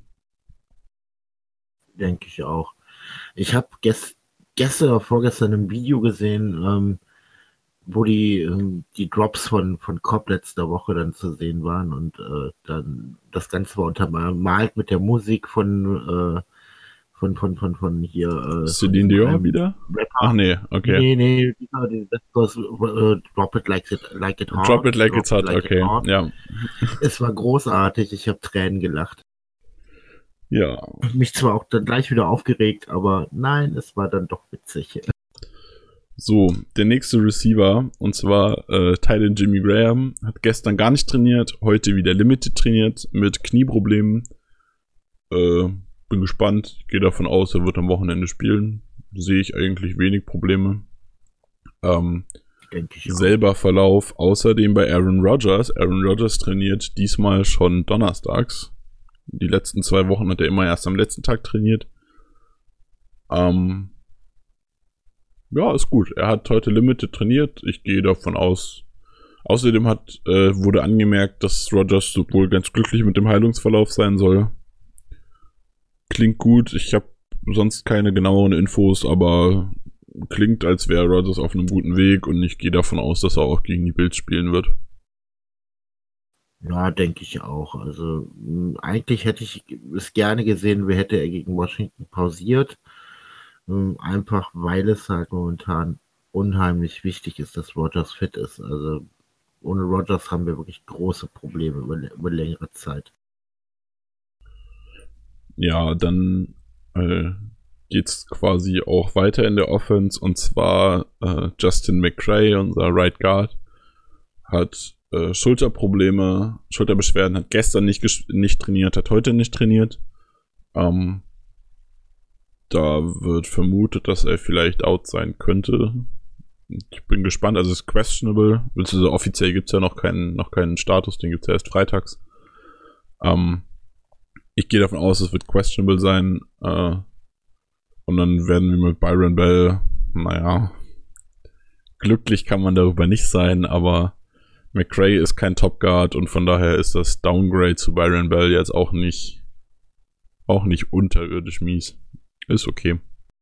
Denke ich auch. Ich habe gest gestern oder vorgestern ein Video gesehen, ähm, wo die, ähm, die Drops von, von Cobb letzter Woche dann zu sehen waren und äh, dann das Ganze war untermalt mit der Musik von äh, von, von, von, von hier äh, Celine Dion wieder? Rapper. Ach nee, okay. Nee, nee, dieser, die- das was, äh, Drop it like it, like it hot. Drop it like Drop it's hot, like okay. it hot. Ja. Es war großartig, ich habe Tränen gelacht. Ja. Mich zwar auch dann gleich wieder aufgeregt, aber nein, es war dann doch witzig. So, der nächste Receiver, und zwar äh, Tylen Jimmy Graham, hat gestern gar nicht trainiert, heute wieder limited trainiert mit Knieproblemen. Äh, bin gespannt, ich gehe davon aus, er wird am Wochenende spielen. Sehe ich eigentlich wenig Probleme. Ähm, Denke ich auch. selber Verlauf, außerdem bei Aaron Rodgers. Aaron Rodgers trainiert diesmal schon donnerstags. Die letzten zwei Wochen hat er immer erst am letzten Tag trainiert. Ähm, ja, ist gut. Er hat heute Limited trainiert. Ich gehe davon aus. Außerdem hat, äh, wurde angemerkt, dass Rodgers wohl ganz glücklich mit dem Heilungsverlauf sein soll. Klingt gut. Ich habe sonst keine genaueren Infos, aber klingt, als wäre Rodgers auf einem guten Weg und ich gehe davon aus, dass er auch gegen die Bills spielen wird. Ja, denke ich auch. Also mh, eigentlich hätte ich es gerne gesehen, wer hätte er gegen Washington pausiert. Ähm, Einfach weil es halt momentan unheimlich wichtig ist, dass Rodgers fit ist. Also ohne Rodgers haben wir wirklich große Probleme über, über längere Zeit. Ja, dann äh, geht's quasi auch weiter in der Offense und zwar äh, Justin McCray, unser Right Guard, hat äh, Schulterprobleme, Schulterbeschwerden, hat gestern nicht, ges- nicht trainiert, hat heute nicht trainiert. Ähm, da wird vermutet, dass er vielleicht out sein könnte. Ich bin gespannt, also es ist questionable, beziehungsweise offiziell gibt's ja noch keinen, noch keinen Status, den gibt's ja erst freitags. Ähm, ich gehe davon aus, es wird questionable sein. Äh, und dann werden wir mit Byron Bell, naja, glücklich kann man darüber nicht sein, aber McCray ist kein Top Guard und von daher ist das Downgrade zu Byron Bell jetzt auch nicht, auch nicht unterirdisch mies. Ist okay.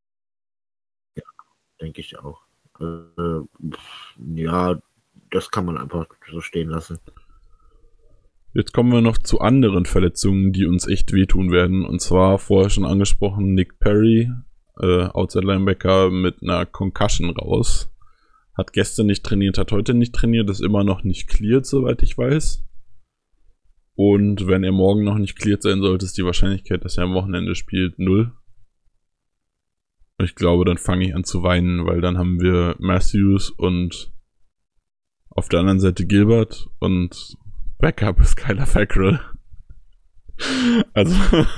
Denke ich auch. Äh, pff, ja, das kann man einfach so stehen lassen. Jetzt kommen wir noch zu anderen Verletzungen, die uns echt wehtun werden. Und zwar vorher schon angesprochen, Nick Perry, äh, Outside Linebacker mit einer Concussion raus. Hat gestern nicht trainiert, hat heute nicht trainiert, ist immer noch nicht cleared, soweit ich weiß. Und wenn er morgen noch nicht cleared sein sollte, ist die Wahrscheinlichkeit, dass er am Wochenende spielt, null. Ich glaube, dann fange ich an zu weinen, weil dann haben wir Matthews und auf der anderen Seite Gilbert und Backup ist Kyler Fackrell. Also,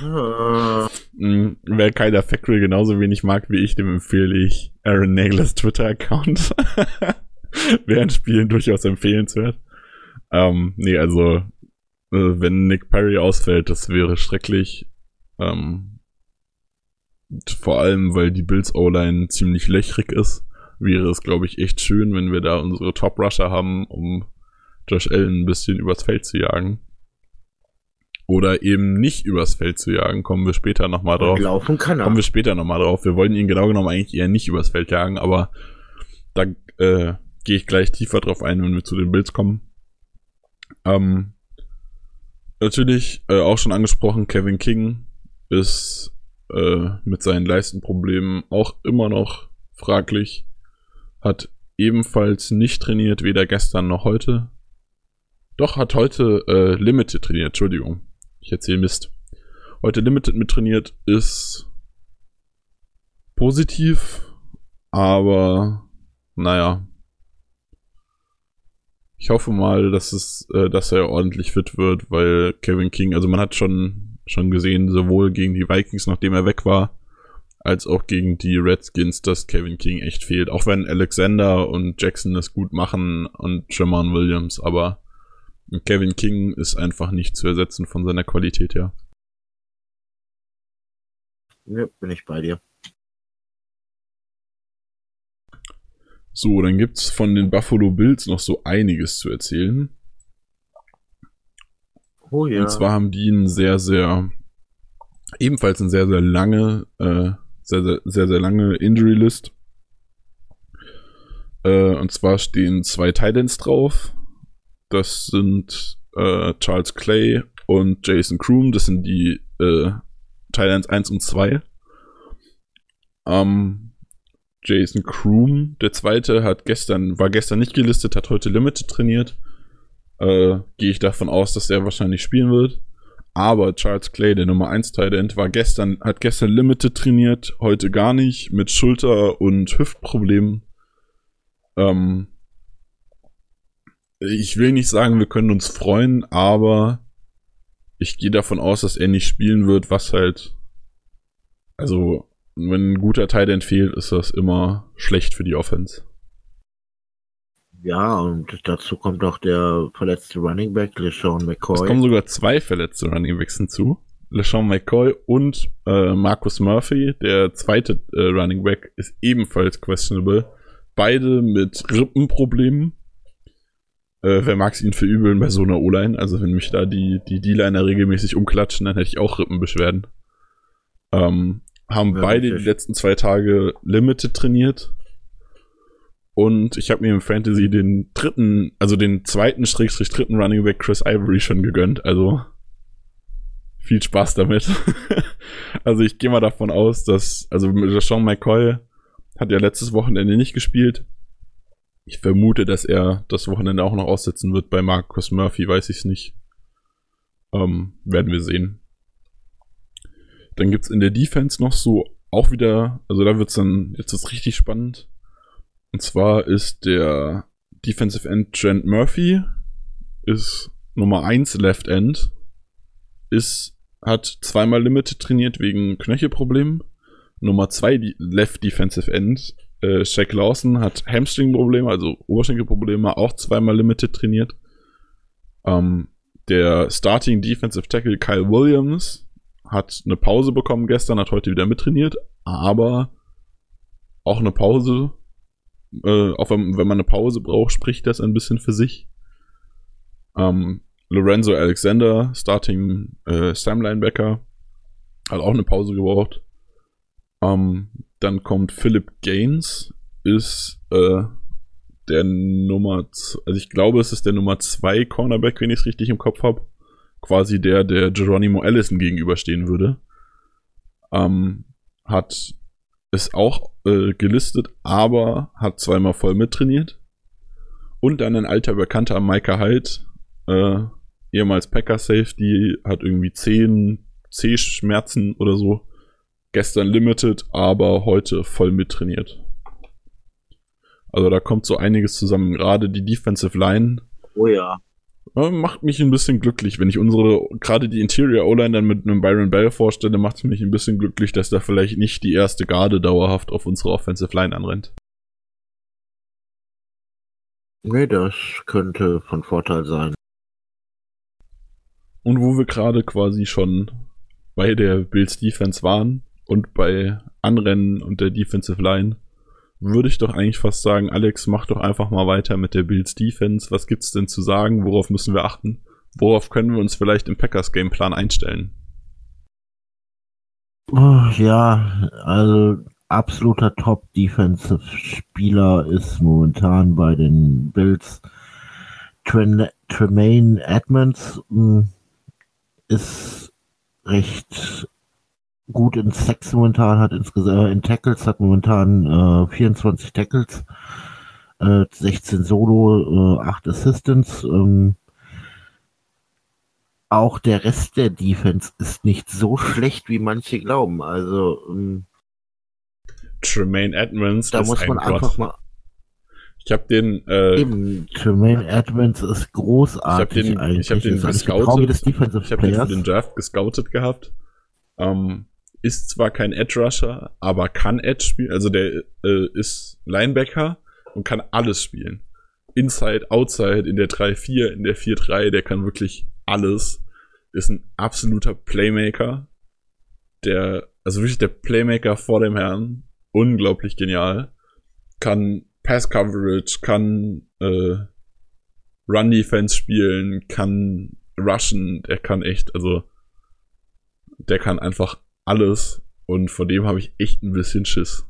wer Kyler Fackrell genauso wenig mag wie ich, dem empfehle ich Aaron Naglers Twitter-Account. Während Spielen durchaus empfehlenswert. Ähm, nee, also, äh, wenn Nick Perry ausfällt, das wäre schrecklich. Ähm, vor allem, weil die Bills O-Line ziemlich löchrig ist, wäre es, glaube ich, echt schön, wenn wir da unsere Top-Rusher haben, um Josh Allen ein bisschen übers Feld zu jagen. Oder eben nicht übers Feld zu jagen, kommen wir später nochmal drauf. Und laufen kann er. Kommen wir später nochmal drauf. Wir wollten ihn genau genommen eigentlich eher nicht übers Feld jagen, aber da äh, gehe ich gleich tiefer drauf ein, wenn wir zu den Bills kommen. Ähm, natürlich, äh, auch schon angesprochen, Kevin King ist äh, mit seinen Leistenproblemen auch immer noch fraglich. Hat ebenfalls nicht trainiert, weder gestern noch heute. Doch, hat heute äh, Limited trainiert, Entschuldigung. Ich erzähle Mist. Heute Limited mit trainiert, ist positiv, aber naja. Ich hoffe mal, dass es, äh, dass er ordentlich fit wird, weil Kevin King, also man hat schon, schon gesehen, sowohl gegen die Vikings, nachdem er weg war, als auch gegen die Redskins, dass Kevin King echt fehlt. Auch wenn Alexander und Jackson das gut machen und Jamal Williams, aber Kevin King ist einfach nicht zu ersetzen von seiner Qualität her. Ja, bin ich bei dir. So, dann gibt's von den Buffalo Bills noch so einiges zu erzählen. Oh ja. Und zwar haben die ein sehr, sehr, ebenfalls eine sehr, sehr lange, äh, sehr, sehr, sehr, sehr lange Injury-List. Äh, und zwar stehen zwei Tight Ends drauf. Das sind äh, Charles Clay und Jason Kroom. Das sind die äh, Tight Ends eins und zwei. Ähm, Jason Kroom, der zweite, hat gestern, war gestern nicht gelistet, hat heute Limited trainiert. Äh, gehe ich davon aus, dass er wahrscheinlich spielen wird. Aber Charles Clay, der Nummer eins Tight End, war gestern, hat gestern Limited trainiert, heute gar nicht, mit Schulter- und Hüftproblemen. Ähm, Ich will nicht sagen, wir können uns freuen, aber ich gehe davon aus, dass er nicht spielen wird, was halt, also, wenn ein guter Tight End fehlt, ist das immer schlecht für die Offense. Ja, und dazu kommt auch der verletzte Running Back, LeSean McCoy. Es kommen sogar zwei verletzte Running Backs hinzu. LeSean McCoy und äh, Marcus Murphy, der zweite äh, Running Back, ist ebenfalls questionable. Beide mit Rippenproblemen. Äh, wer mag es ihnen verübeln bei so einer O-Line? Also wenn mich da die, die D-Liner regelmäßig umklatschen, dann hätte ich auch Rippenbeschwerden. Ähm, haben Ja, beide richtig. die letzten zwei Tage Limited trainiert. Und ich habe mir im Fantasy den dritten, also den zweiten, Schrägstrich dritten Running Back Chris Ivory schon gegönnt. Also viel Spaß damit. Also ich gehe mal davon aus, dass, also LeSean McCoy hat ja letztes Wochenende nicht gespielt. Ich vermute, dass er das Wochenende auch noch aussetzen wird. Bei Marcus Murphy weiß ich es nicht. Ähm, werden wir sehen. Dann gibt's in der Defense noch so auch wieder, also da wird's dann, jetzt wird's richtig spannend. Und zwar ist der Defensive End Trent Murphy, ist Nummer eins Left End, ist, hat zweimal Limited trainiert wegen Knöchelproblemen. Nummer zwei Left Defensive End, äh, Shaq Lawson, hat Hamstring-Probleme, also Oberschenkelprobleme, auch zweimal Limited trainiert. Ähm, der Starting Defensive Tackle Kyle Williams hat eine Pause bekommen gestern, hat heute wieder mittrainiert, aber auch eine Pause, äh, auch wenn, wenn man eine Pause braucht, spricht das ein bisschen für sich. Ähm, Lorenzo Alexander, Starting äh, Sam Linebacker, hat auch eine Pause gebraucht. Ähm, dann kommt Philip Gaines, ist äh, der Nummer, z- also ich glaube, es ist der Nummer zwei Cornerback, wenn ich es richtig im Kopf habe. quasi der, der Geronimo Allison gegenüberstehen würde. Ähm, hat ist auch äh, gelistet, aber hat zweimal voll mittrainiert. Und dann ein alter Bekannter, Micah Hyde, äh, ehemals Packers Safety, hat irgendwie zehn C-Schmerzen oder so. Gestern limited, aber heute voll mittrainiert. Also da kommt so einiges zusammen. Gerade die Defensive Line Oh ja. äh, macht mich ein bisschen glücklich. Wenn ich unsere, gerade die Interior O-Line dann mit einem Byron Bell vorstelle, macht es mich ein bisschen glücklich, dass da vielleicht nicht die erste Garde dauerhaft auf unsere Offensive Line anrennt. Nee, das könnte von Vorteil sein. Und wo wir gerade quasi schon bei der Bills Defense waren und bei Anrennen und der Defensive Line, würde ich doch eigentlich fast sagen, Alex, mach doch einfach mal weiter mit der Bills Defense. Was gibt's denn zu sagen? Worauf müssen wir achten? Worauf können wir uns vielleicht im Packers Gameplan einstellen? Oh, ja, also absoluter Top-Defensive-Spieler ist momentan bei den Bills Tren- Tremaine Edmonds. mh, Ist recht gut in Sacks momentan, hat insgesamt in Tackles, hat momentan äh, vierundzwanzig Tackles, äh, sechzehn Solo, äh, acht Assistants. Ähm, auch der Rest der Defense ist nicht so schlecht, wie manche glauben. Also ähm, Tremaine Edmonds da ist muss man ein Gott. einfach mal Ich habe den, äh, eben, Tremaine Edmonds ist ich habe großartig den, eigentlich. ich habe den ist eigentlich die Traube des gescoutet. Defensive Ich habe den für Players. den Draft gescoutet gehabt. Ähm, ist zwar kein Edge Rusher, aber kann Edge spielen. Also der äh, ist Linebacker und kann alles spielen. Inside, Outside, in der drei vier, in der vier drei, der kann wirklich alles. Ist ein absoluter Playmaker. Der, also wirklich der Playmaker vor dem Herrn. Unglaublich genial. Kann Pass Coverage, kann äh, Run Defense spielen, kann rushen, der kann echt, also der kann einfach alles und vor dem habe ich echt ein bisschen Schiss.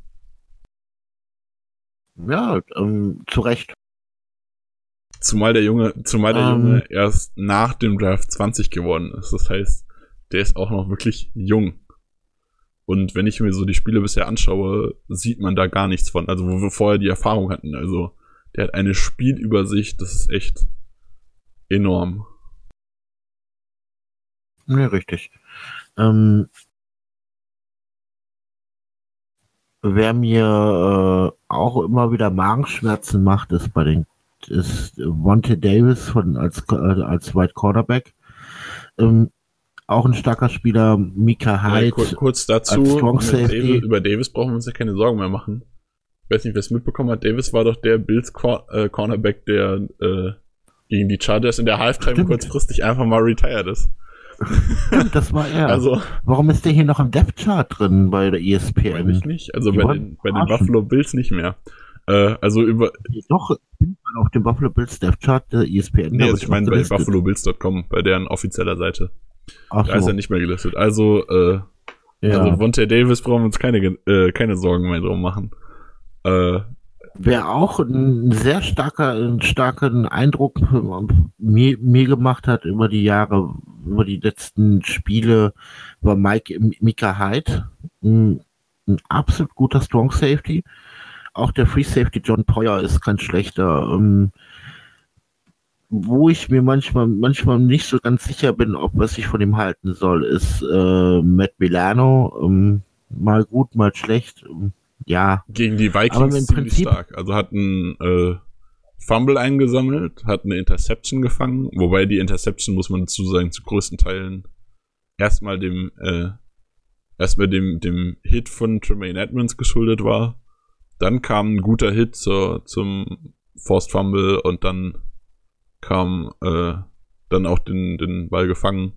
Ja, ähm, zu Recht. Zumal der Junge, zumal der Ähm. Junge erst nach dem Draft zwanzig geworden ist. Das heißt, der ist auch noch wirklich jung. Und wenn ich mir so die Spiele bisher anschaue, sieht man da gar nichts von. Also wo wir vorher die Erfahrung hatten. Also der hat eine Spielübersicht, das ist echt enorm. Ja, richtig. Ähm, wer mir äh, auch immer wieder Magenschmerzen macht, ist bei den ist Vontae Davis von als äh, als Wide Quarterback. Ähm, auch ein starker Spieler, Micah Hyde. Ja, kur kurz dazu, als Strong mit Safety. Davis, über Davis brauchen wir uns ja keine Sorgen mehr machen. Ich weiß nicht, wer es mitbekommen hat. Davis war doch der Bills Cor äh, Cornerback, der äh, gegen die Chargers in der Halftime Stimmt. kurzfristig einfach mal retired ist. Stimmt, das war er. Also, Warum ist der hier noch im Depth Chart drin bei der E S P weiß ich N? nicht. Also Die bei wollen den, bei den verarschen. Buffalo Bills nicht mehr. Äh, also über, Doch, ich bin mal auf dem Buffalo Bills Depth Chart der E S P N. nee, da also wird ich meine noch bei gelistet. buffalo bills punkt com, bei deren offizieller Seite. Ach Da ist so, er nicht mehr gelistet. Also, äh, ja. also Vontae Davis brauchen wir uns keine, äh, keine Sorgen mehr drum machen. Äh, Wer auch ein sehr starker, einen starken Eindruck mir, mir gemacht hat über die Jahre, über die letzten Spiele, war Mike Micah Hyde. Ein, ein absolut guter Strong Safety. Auch der Free Safety John Poyer ist kein schlechter. Ähm, wo ich mir manchmal manchmal nicht so ganz sicher bin, ob was ich von ihm halten soll, ist äh, Matt Milano. Ähm, mal gut, mal schlecht. Ähm, ja. Gegen die Aber Vikings im ziemlich Prinzip- stark. Also hat einen äh, Fumble eingesammelt, hat eine Interception gefangen, wobei die Interception, muss man dazu sagen, zu größten Teilen erstmal dem äh, erstmal dem, dem Hit von Tremaine Edmonds geschuldet war. Dann kam ein guter Hit zur, zum Forced Fumble und dann kam äh, dann auch den, den Ball gefangen.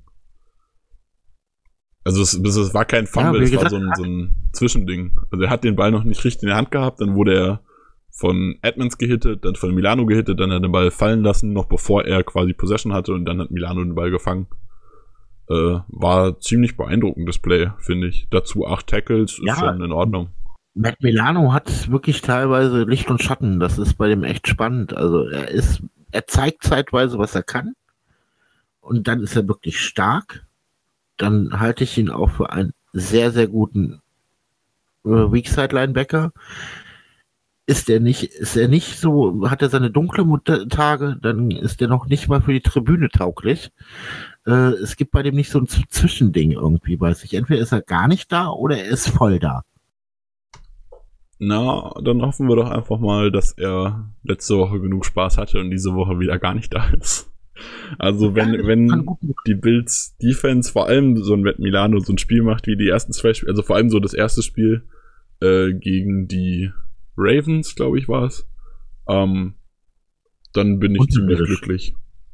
Also es, es war kein Fumble, Ja, es wie war gesagt, so ein, so ein Zwischending. Also er hat den Ball noch nicht richtig in der Hand gehabt, dann wurde er von Edmonds gehittet, dann von Milano gehittet, dann hat er den Ball fallen lassen, noch bevor er quasi Possession hatte und dann hat Milano den Ball gefangen. Äh, war ziemlich beeindruckendes Play, finde ich. Dazu acht Tackles, ist Ja. schon in Ordnung. Matt Milano hat wirklich teilweise Licht und Schatten. Das ist bei dem echt spannend. Also er ist, er zeigt zeitweise, was er kann. und dann ist er wirklich stark, dann halte ich ihn auch für einen sehr, sehr guten äh, Weakside-Linebacker. Ist er nicht, ist er nicht so, hat er seine dunklen Tage, dann ist er noch nicht mal für die Tribüne tauglich. Äh, es gibt bei dem nicht so ein Zwischending irgendwie, weiß ich. Entweder ist er gar nicht da oder er ist voll da. Na, dann hoffen wir doch einfach mal, dass er letzte Woche genug Spaß hatte und diese Woche wieder gar nicht da ist. Also wenn, ja, wenn die Bills Defense, vor allem so ein Matt Milano, so ein Spiel macht wie die ersten zwei Spiele, also vor allem so das erste Spiel äh, gegen die Ravens, glaube ich, war es, ähm, dann bin ich und ziemlich glücklich.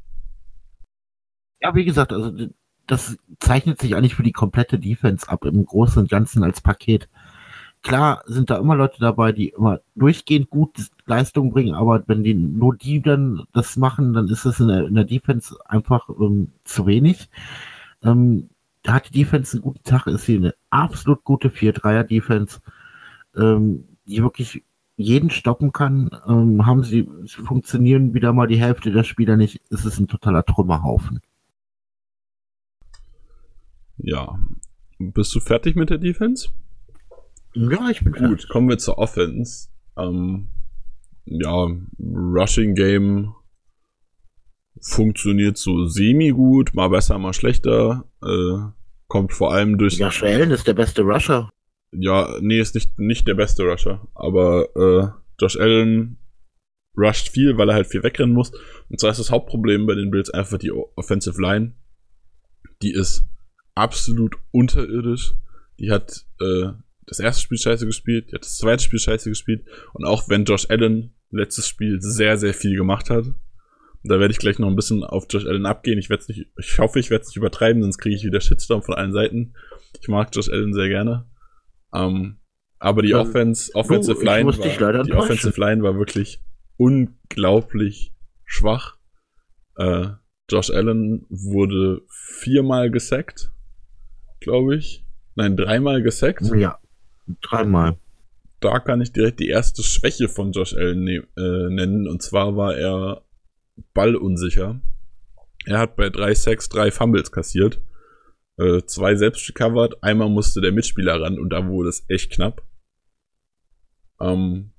Ja, wie gesagt, also das zeichnet sich eigentlich für die komplette Defense ab, im Großen und Ganzen als Paket. Klar sind da immer Leute dabei, die immer durchgehend gut Leistung bringen, aber wenn die nur die dann das machen, dann ist es in der, in der Defense einfach ähm, zu wenig. Ähm, da hat die Defense einen guten Tag, ist sie eine absolut gute vier Dreier Defense, ähm, die wirklich jeden stoppen kann. Ähm, haben sie, funktionieren wieder mal die Hälfte der Spieler nicht, ist es ein totaler Trümmerhaufen. Ja. Bist du fertig mit der Defense? Ja, ich bin gut. fertig. Kommen wir zur Offense. Ähm, ja, Rushing Game funktioniert so semi-gut, mal besser, mal schlechter. Äh, kommt vor allem durch... Josh Allen ist der beste Rusher. Ja, nee, ist nicht, nicht der beste Rusher. Aber äh, Josh Allen rusht viel, weil er halt viel wegrennen muss. Und zwar ist das Hauptproblem bei den Bills einfach die Offensive Line. Die ist absolut unterirdisch. Die hat äh, das erste Spiel scheiße gespielt, die hat das zweite Spiel scheiße gespielt. Und auch wenn Josh Allen letztes Spiel sehr, sehr viel gemacht hat, da werde ich gleich noch ein bisschen auf Josh Allen abgehen. Ich werde nicht, ich hoffe, ich werde es nicht übertreiben, sonst kriege ich wieder Shitstorm von allen Seiten. Ich mag Josh Allen sehr gerne. Um, aber die ähm, Offense, Offensive du, Line war, die Offensive Line war wirklich unglaublich schwach. Äh, Josh Allen wurde viermal gesackt, glaube ich. Nein, dreimal gesackt. Ja, dreimal. Da kann ich direkt die erste Schwäche von Josh Allen ne- äh, nennen. Und zwar war er ballunsicher. Er hat bei drei Sacks drei Fumbles kassiert. Äh, zwei selbst recovered, einmal musste der Mitspieler ran und da wurde es echt knapp. Ähm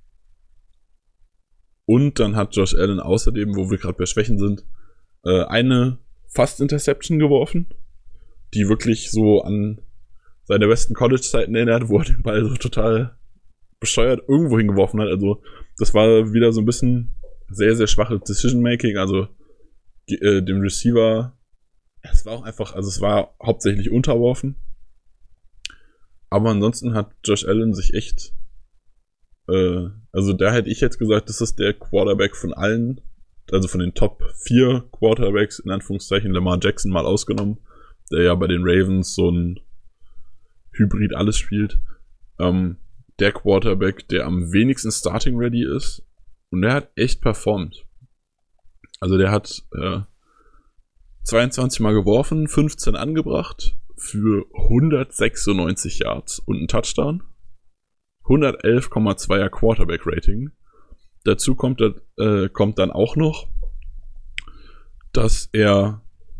und dann hat Josh Allen außerdem, wo wir gerade bei Schwächen sind, äh, eine Fast-Interception geworfen, die wirklich so an seine besten College-Zeiten erinnert, wo er den Ball so total bescheuert irgendwo hingeworfen hat. Also das war wieder so ein bisschen sehr, sehr schwaches Decision-Making, also äh, dem Receiver. Es war auch einfach, also es war hauptsächlich unterworfen. Aber ansonsten hat Josh Allen sich echt, äh, also da hätte ich jetzt gesagt, das ist der Quarterback von allen, also von den Top vier Quarterbacks, in Anführungszeichen, Lamar Jackson mal ausgenommen, der ja bei den Ravens so ein Hybrid alles spielt. Ähm, der Quarterback, der am wenigsten Starting ready ist. Und der hat echt performt. Also der hat, äh, zweiundzwanzig Mal geworfen, fünfzehn angebracht für hundertsechsundneunzig Yards und einen Touchdown. hundertelf Komma zweier Quarterback-Rating. Dazu kommt, äh, kommt dann auch noch, dass er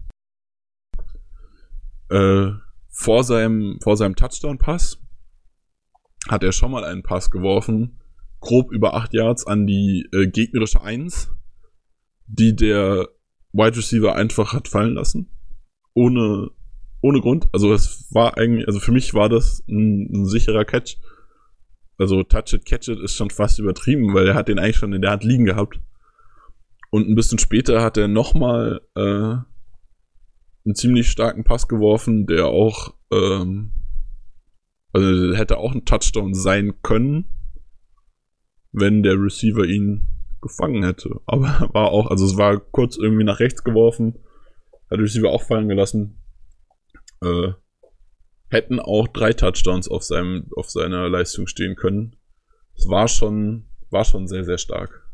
äh, vor seinem, vor seinem Touchdown-Pass hat er schon mal einen Pass geworfen, grob über acht Yards an die äh, gegnerische eins, die der Wide Receiver einfach hat fallen lassen. Ohne, ohne Grund. Also es war eigentlich, also für mich war das ein, ein sicherer Catch. Also Touch it, Catch it ist schon fast übertrieben, weil er hat den eigentlich schon in der Hand liegen gehabt. Und ein bisschen später hat er nochmal äh, einen ziemlich starken Pass geworfen, der auch, ähm, also hätte auch ein Touchdown sein können, wenn der Receiver ihn gefangen hätte. Aber war auch, also es war kurz irgendwie nach rechts geworfen, hat der Receiver auch fallen gelassen. Äh, hätten auch drei Touchdowns auf seinem, auf seiner Leistung stehen können. Es war schon, war schon sehr, sehr stark.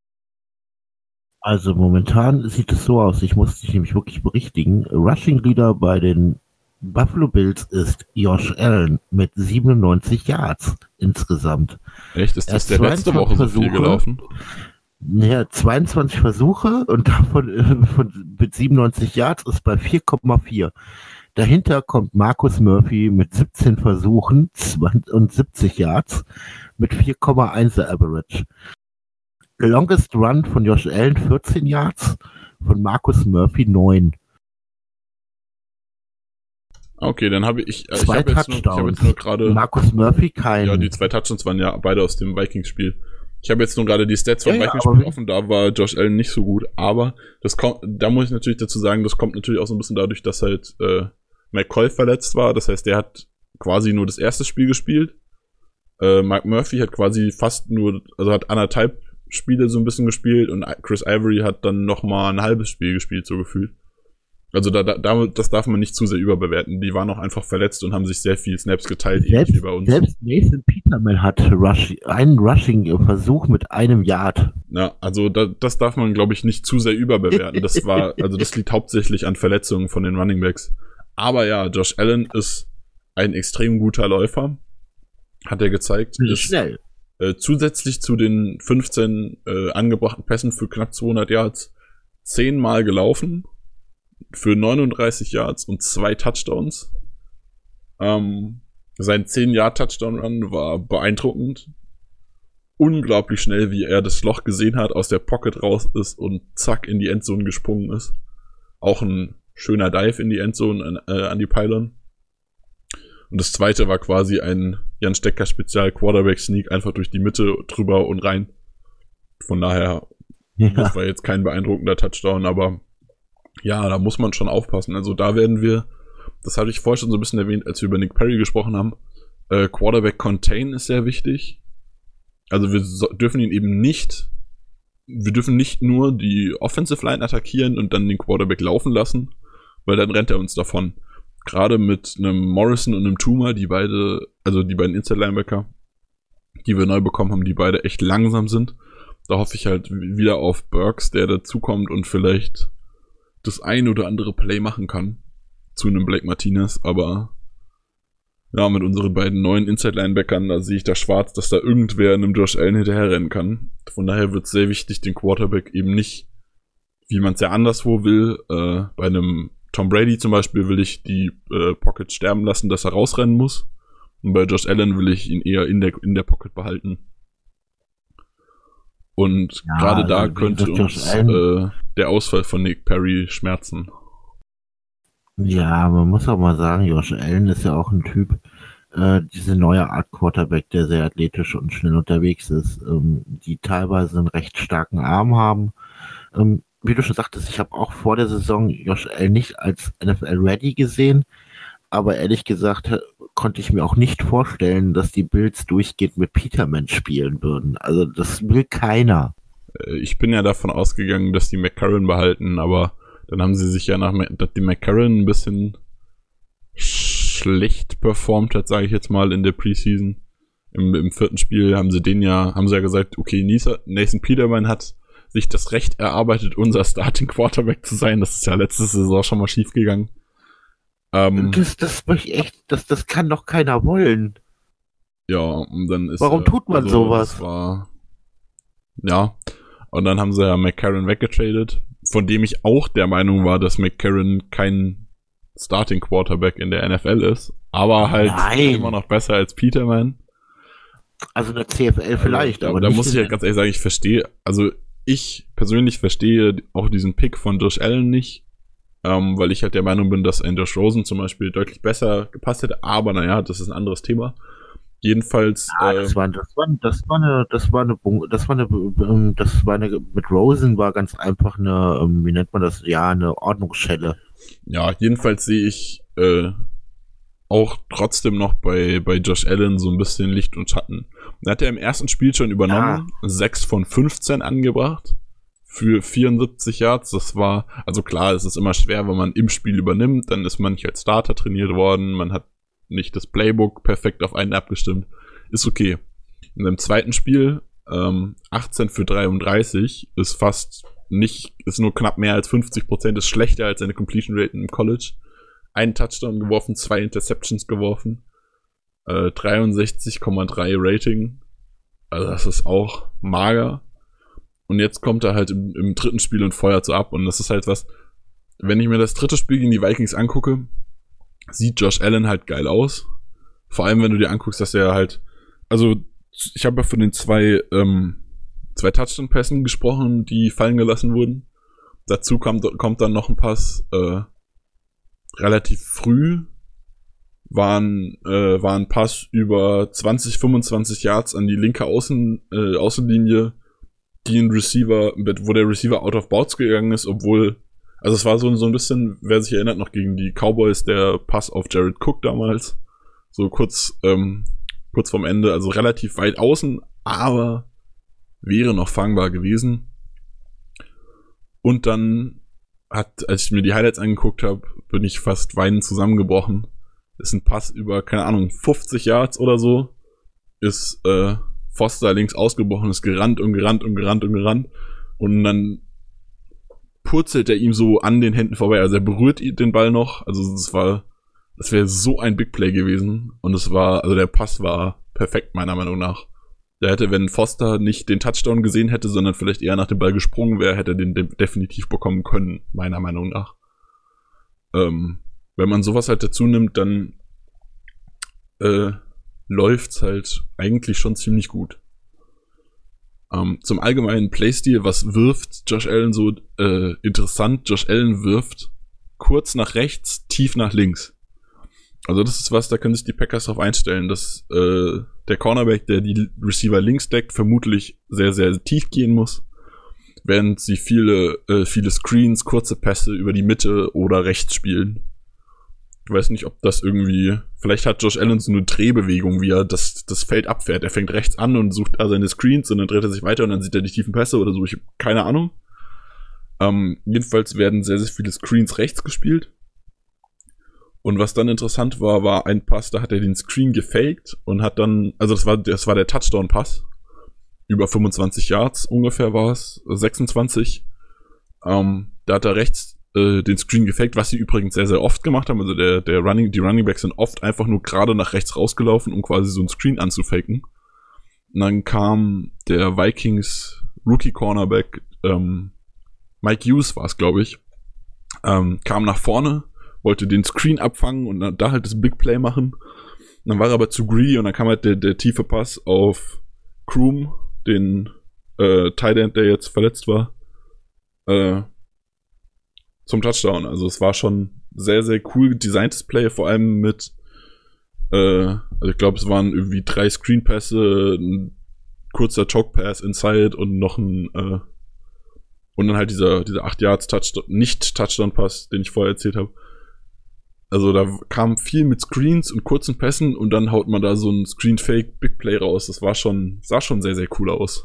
Also momentan sieht es so aus, ich muss dich nämlich wirklich berichtigen. Rushing Leader bei den Buffalo Bills ist Josh Allen mit siebenundneunzig Yards insgesamt. Echt? Ist das der letzte Woche so viel gelaufen? Ja, zweiundzwanzig Versuche und davon äh, von, mit siebenundneunzig Yards ist bei vier Komma vier. Dahinter kommt Marcus Murphy mit siebzehn Versuchen und siebzig Yards mit vier Komma eins Average. Longest Run von Josh Allen vierzehn Yards, von Marcus Murphy neun. Okay, dann habe ich, äh, ich Zwei habe jetzt, nur- ich hab Touchdowns. jetzt nur gerade, Marcus Murphy keinen. ja, die zwei Touchdowns waren ja beide aus dem Vikings-Spiel. Ich habe jetzt nur gerade die Stats vom Ja, ja, Vikings-Spiel aber- offen, da war Josh Allen nicht so gut, aber das kommt, da muss ich natürlich dazu sagen, das kommt natürlich auch so ein bisschen dadurch, dass halt äh, McCoy verletzt war, das heißt, der hat quasi nur das erste Spiel gespielt. Äh, Mark Murphy hat quasi fast nur, also hat anderthalb Spiele so ein bisschen gespielt und Chris Ivory hat dann nochmal ein halbes Spiel gespielt, so gefühlt. Also da, da, damit- das darf man nicht zu sehr überbewerten. Die waren auch einfach verletzt und haben sich sehr viel Snaps geteilt, ähnlich Selbst, wie bei uns. selbst Nathan Peterman hat Rush, einen Rushing-Versuch mit einem Yard. Ja, also da, das darf man, glaube ich, nicht zu sehr überbewerten. Das war, also das liegt hauptsächlich an Verletzungen von den Running Backs. Aber ja, Josh Allen ist ein extrem guter Läufer. Hat er gezeigt. Ist Ist, schnell. äh, zusätzlich zu den fünfzehn äh, angebrachten Pässen für knapp zweihundert Yards zehnmal gelaufen für neununddreißig Yards und zwei Touchdowns. Ähm, sein zehn-Yard-Touchdown-Run war beeindruckend. Unglaublich schnell, wie er das Loch gesehen hat, aus der Pocket raus ist und zack in die Endzone gesprungen ist. Auch ein schöner Dive in die Endzone an, äh, an die Pylon. Und das zweite war quasi ein Jan Stecker Spezial Quarterback Sneak einfach durch die Mitte drüber und rein. Von daher, Ja. das war jetzt kein beeindruckender Touchdown, aber ja, da muss man schon aufpassen. Also da werden wir, das hatte ich vorher schon so ein bisschen erwähnt, als wir über Nick Perry gesprochen haben, äh, Quarterback Contain ist sehr wichtig. Also wir so, dürfen ihn eben nicht, wir dürfen nicht nur die Offensive Line attackieren und dann den Quarterback laufen lassen, weil dann rennt er uns davon. Gerade mit einem Morrison und einem Tuma, die beide, also die beiden Inside Linebacker, die wir neu bekommen haben, die beide echt langsam sind. Da hoffe ich halt wieder auf Burks, der dazukommt und vielleicht das ein oder andere Play machen kann zu einem Blake Martinez, aber ja, mit unseren beiden neuen Inside-Linebackern, da sehe ich da schwarz, dass da irgendwer einem Josh Allen hinterherrennen kann. Von daher wird es sehr wichtig, den Quarterback eben nicht, wie man es ja anderswo will, äh, bei einem Tom Brady zum Beispiel will ich die äh, Pocket sterben lassen, dass er rausrennen muss. Und bei Josh Allen will ich ihn eher in der, in der Pocket behalten. Und Ja, gerade da also, wie könnte gesagt, Josh uns Allen- äh, der Ausfall von Nick Perry schmerzen. Ja, man muss auch mal sagen, Josh Allen ist ja auch ein Typ, äh, diese neue Art Quarterback, der sehr athletisch und schnell unterwegs ist, ähm, die teilweise einen recht starken Arm haben. Ähm, wie du schon sagtest, ich habe auch vor der Saison Josh Allen nicht als N F L-ready gesehen, aber ehrlich gesagt äh, konnte ich mir auch nicht vorstellen, dass die Bills durchgehend mit Peterman spielen würden. Also das will keiner. Äh, Ich bin ja davon ausgegangen, dass die McCarron behalten, aber dann haben sie sich ja nach, dass die McCarron ein bisschen schlecht performt hat, sage ich jetzt mal, in der Preseason. Im, Im vierten Spiel haben sie den ja, haben sie ja gesagt, okay, Nathan Peterman hat sich das Recht erarbeitet, unser Starting Quarterback zu sein. Das ist ja letzte Saison schon mal schief gegangen. Ähm, Das, das möchte ich echt, das, das kann doch keiner wollen. ja, und dann ist Warum äh, tut man also, sowas? Das war, ja, und dann haben sie ja McCarron weggetradet, von dem ich auch der Meinung war, dass McCarron kein Starting Quarterback in der N F L ist, aber halt Nein. immer noch besser als Peterman. Also eine C F L vielleicht, also, aber da, da nicht muss ich in ja ganz ehrlich sagen, ich verstehe, also ich persönlich verstehe auch diesen Pick von Josh Allen nicht, ähm, weil ich halt der Meinung bin, dass ein Josh Rosen zum Beispiel deutlich besser gepasst hätte, aber naja, das ist ein anderes Thema. Jedenfalls, Ja, äh, das war, das war, das war eine, das war eine, Bun- das war eine, ähm, das war eine, mit Rosen war ganz einfach eine, ähm, wie nennt man das? Ja, eine Ordnungsschelle. ja, jedenfalls sehe ich äh, auch trotzdem noch bei, bei Josh Allen so ein bisschen Licht und Schatten. Er hat ja im ersten Spiel schon übernommen, sechs von fünfzehn angebracht für vierundsiebzig Yards. Das war, also klar, es ist immer schwer, wenn man im Spiel übernimmt, dann ist man nicht als Starter trainiert worden, man hat nicht das Playbook perfekt auf einen abgestimmt. Ist okay. In dem zweiten Spiel, ähm, achtzehn für dreiunddreißig, ist fast nicht, ist nur knapp mehr als fünfzig Prozent, ist schlechter als seine Completion Rate im College. Einen Touchdown geworfen, zwei Interceptions geworfen, äh, dreiundsechzig Komma drei Rating. Also das ist auch mager. Und jetzt kommt er halt im, im dritten Spiel und feuert so ab. Und das ist halt was, wenn ich mir das dritte Spiel gegen die Vikings angucke, sieht Josh Allen halt geil aus. Vor allem, wenn du dir anguckst, dass er halt, also ich habe ja von den zwei, ähm, zwei Touchdown-Pässen gesprochen, die fallen gelassen wurden. Dazu kommt, kommt dann noch ein Pass, äh, relativ früh, war ein, äh, war ein Pass über zwanzig, fünfundzwanzig Yards an die linke Außen, äh, Außenlinie, die ein Receiver, wo der Receiver out of bounds gegangen ist, obwohl, also es war so, so ein bisschen, wer sich erinnert, noch gegen die Cowboys, der Pass auf Jared Cook damals, so kurz, ähm, kurz vorm Ende, also relativ weit außen, aber wäre noch fangbar gewesen. Und dann hat, als ich mir die Highlights angeguckt habe, bin ich fast weinend zusammengebrochen. Ist ein Pass über, keine Ahnung, fünfzig Yards oder so, ist, äh, Foster links ausgebrochen, ist gerannt und gerannt und gerannt und gerannt. Und dann purzelt er ihm so an den Händen vorbei. Also er berührt den Ball noch. Also das war, das wäre so ein Big Play gewesen. Und es war, also der Pass war perfekt, meiner Meinung nach. Der hätte, wenn Foster nicht den Touchdown gesehen hätte, sondern vielleicht eher nach dem Ball gesprungen wäre, hätte er den de- definitiv bekommen können, meiner Meinung nach. Ähm, wenn man sowas halt dazu nimmt, dann äh, läuft's halt eigentlich schon ziemlich gut. Ähm, zum allgemeinen Playstil, was wirft Josh Allen so äh, interessant? Josh Allen wirft kurz nach rechts, tief nach links. Also das ist was, da können sich die Packers drauf einstellen, dass äh, der Cornerback, der die Receiver links deckt, vermutlich sehr, sehr tief gehen muss, während sie viele, äh, viele Screens, kurze Pässe über die Mitte oder rechts spielen. Ich weiß nicht, ob das irgendwie, vielleicht hat Josh Allen so eine Drehbewegung, wie er das, das Feld abfährt. Er fängt rechts an und sucht da seine Screens und dann dreht er sich weiter und dann sieht er die tiefen Pässe oder so. Ich habe keine Ahnung. Ähm, jedenfalls werden sehr, sehr viele Screens rechts gespielt. Und was dann interessant war, war ein Pass, da hat er den Screen gefaked und hat dann, also das war, das war der Touchdown-Pass. Über fünfundzwanzig Yards ungefähr war es, sechsundzwanzig. Ähm, da hat er rechts den Screen gefaked, was sie übrigens sehr, sehr oft gemacht haben. Also der, der Running, die Running Backs sind oft einfach nur gerade nach rechts rausgelaufen, um quasi so einen Screen anzufaken. Und dann kam der Vikings Rookie Cornerback, ähm, Mike Hughes war es, glaube ich, ähm, kam nach vorne, wollte den Screen abfangen und da halt das Big Play machen. Und dann war er aber zu greedy und dann kam halt der, der tiefe Pass auf Kroom, den äh, Tight End, der jetzt verletzt war, äh, zum Touchdown. Also es war schon sehr, sehr cool designtes Play, vor allem mit äh, also ich glaube, es waren irgendwie drei Screenpässe, ein kurzer Choke-Pass inside und noch ein äh, und dann halt dieser dieser acht Yards Touchdown, nicht Touchdown-Pass, den ich vorher erzählt habe. Also da kam viel mit Screens und kurzen Pässen und dann haut man da so ein Screen-Fake Big Play raus. Das war schon, sah schon sehr, sehr cool aus.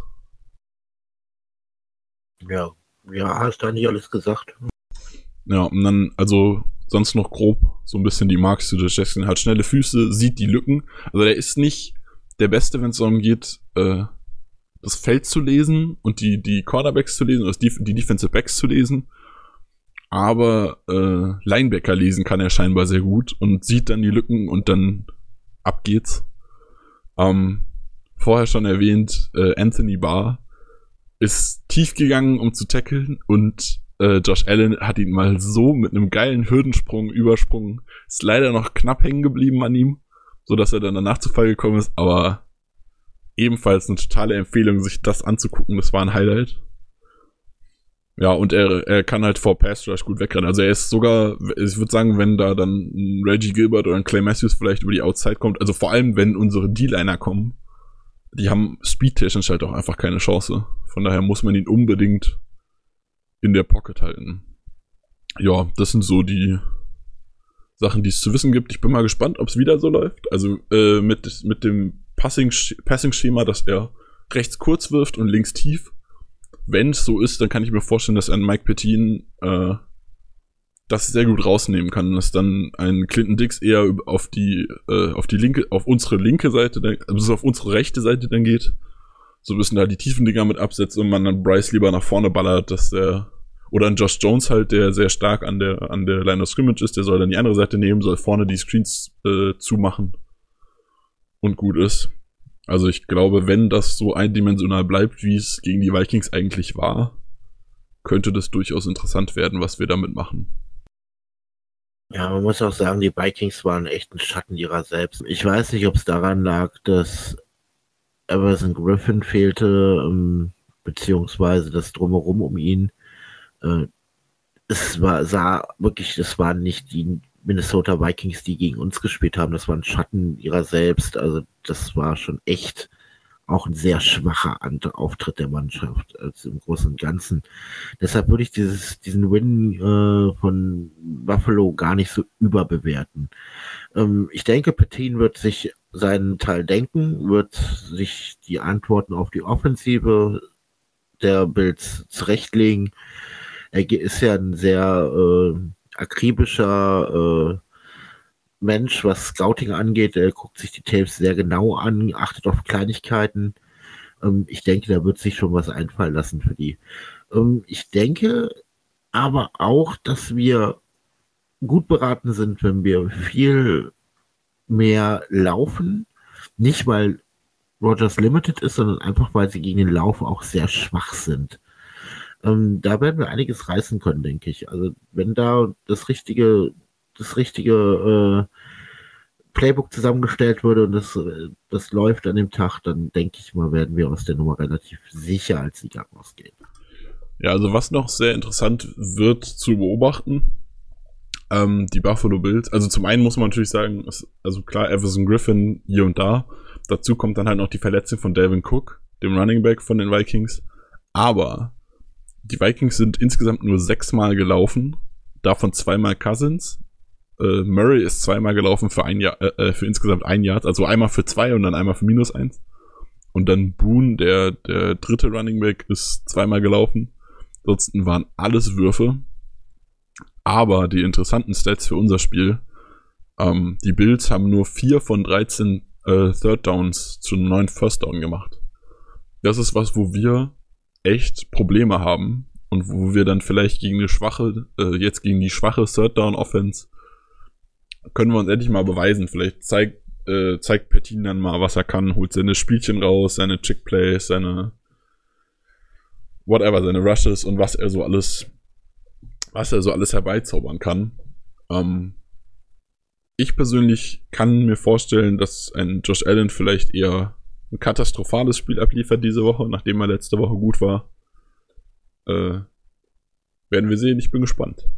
Ja, ja, hast du nicht alles gesagt. Ja, und dann, also sonst noch grob so ein bisschen die Marks zu Josh Jackson. Hat schnelle Füße, sieht die Lücken. Also der ist nicht der Beste, wenn es darum geht, äh, das Feld zu lesen und die die Cornerbacks zu lesen, oder die, die Defensive Backs zu lesen. Aber äh, Linebacker lesen kann er scheinbar sehr gut und sieht dann die Lücken und dann ab geht's. Ähm, vorher schon erwähnt, äh, Anthony Barr ist tief gegangen, um zu tackeln und äh, Josh Allen hat ihn mal so mit einem geilen Hürdensprung übersprungen. Ist leider noch knapp hängen geblieben an ihm, so dass er dann danach zu Fall gekommen ist, aber ebenfalls eine totale Empfehlung, sich das anzugucken. Das war ein Highlight. Ja, und er, er kann halt vor Pass Rush gut wegrennen. Also er ist sogar, ich würde sagen, wenn da dann ein Reggie Gilbert oder ein Clay Matthews vielleicht über die Outside kommt, also vor allem, wenn unsere D-Liner kommen, die haben speedtechnisch halt auch einfach keine Chance. Von daher muss man ihn unbedingt in der Pocket halten. Ja, das sind so die Sachen, die es zu wissen gibt. Ich bin mal gespannt, ob es wieder so läuft. Also äh, mit, mit dem Passing-Schema, dass er rechts kurz wirft und links tief. Wenn es so ist, dann kann ich mir vorstellen, dass ein Mike Pettine äh, das sehr gut rausnehmen kann, dass dann ein Clinton Dix eher auf die äh, auf die linke, auf unsere linke Seite, also auf unsere rechte Seite dann geht. So ein bisschen da die tiefen Dinger mit absetzt und man dann Bryce lieber nach vorne ballert, dass der, oder ein Josh Jones halt, der sehr stark an der an der Line of Scrimmage ist, der soll dann die andere Seite nehmen, soll vorne die Screens äh, zumachen und gut ist. Also ich glaube, wenn das so eindimensional bleibt, wie es gegen die Vikings eigentlich war, könnte das durchaus interessant werden, was wir damit machen. Ja, man muss auch sagen, die Vikings waren echt ein Schatten ihrer selbst. Ich weiß nicht, ob es daran lag, dass Everson Griffin fehlte, ähm, beziehungsweise das Drumherum um ihn. Äh, es war, sah wirklich, das waren nicht die Minnesota Vikings, die gegen uns gespielt haben. Das waren Schatten ihrer selbst. Also das war schon echt auch ein sehr schwacher Auftritt der Mannschaft als im Großen und Ganzen. Deshalb würde ich dieses, diesen Win äh, von Buffalo gar nicht so überbewerten. Ähm, ich denke, Petin wird sich seinen Teil denken, wird sich die Antworten auf die Offensive der Bills zurechtlegen. Er ist ja ein sehr äh, akribischer äh, Mensch, was Scouting angeht. Er guckt sich die Tapes sehr genau an, achtet auf Kleinigkeiten. Ähm, ich denke, da wird sich schon was einfallen lassen für die. Ähm, ich denke aber auch, dass wir gut beraten sind, wenn wir viel mehr laufen. Nicht, weil Rodgers limited ist, sondern einfach, weil sie gegen den Lauf auch sehr schwach sind. Ähm, da werden wir einiges reißen können, denke ich. Also wenn da das richtige das richtige äh, Playbook zusammengestellt wurde und das, das läuft an dem Tag, dann denke ich mal, werden wir aus der Nummer relativ sicher als Sieger rausgehen. Ja, also was noch sehr interessant wird zu beobachten, ähm, die Buffalo Bills, also zum einen muss man natürlich sagen, es, also klar, Everson Griffin hier und da, dazu kommt dann halt noch die Verletzung von Dalvin Cook, dem Running Back von den Vikings, aber die Vikings sind insgesamt nur sechsmal gelaufen, davon zweimal Cousins. Uh, Murray ist zweimal gelaufen für ein Jahr, äh, für insgesamt ein Yard, also einmal für zwei und dann einmal für minus eins. Und dann Boone, der, der dritte Running Back, ist zweimal gelaufen. Ansonsten waren alles Würfe. Aber die interessanten Stats für unser Spiel, ähm, die Bills haben nur vier von dreizehn äh, Third Downs zu einem neuen First Down gemacht. Das ist was, wo wir echt Probleme haben und wo wir dann vielleicht gegen eine schwache, äh, jetzt gegen die schwache Third Down Offense können wir uns endlich mal beweisen. Vielleicht zeigt, äh, zeigt Petin dann mal, was er kann, holt seine Spielchen raus, seine Chick-Plays, seine whatever, seine Rushes und was er so alles, was er so alles herbeizaubern kann. Ähm, ich persönlich kann mir vorstellen, dass ein Josh Allen vielleicht eher ein katastrophales Spiel abliefert diese Woche, nachdem er letzte Woche gut war. Äh, werden wir sehen, ich bin gespannt.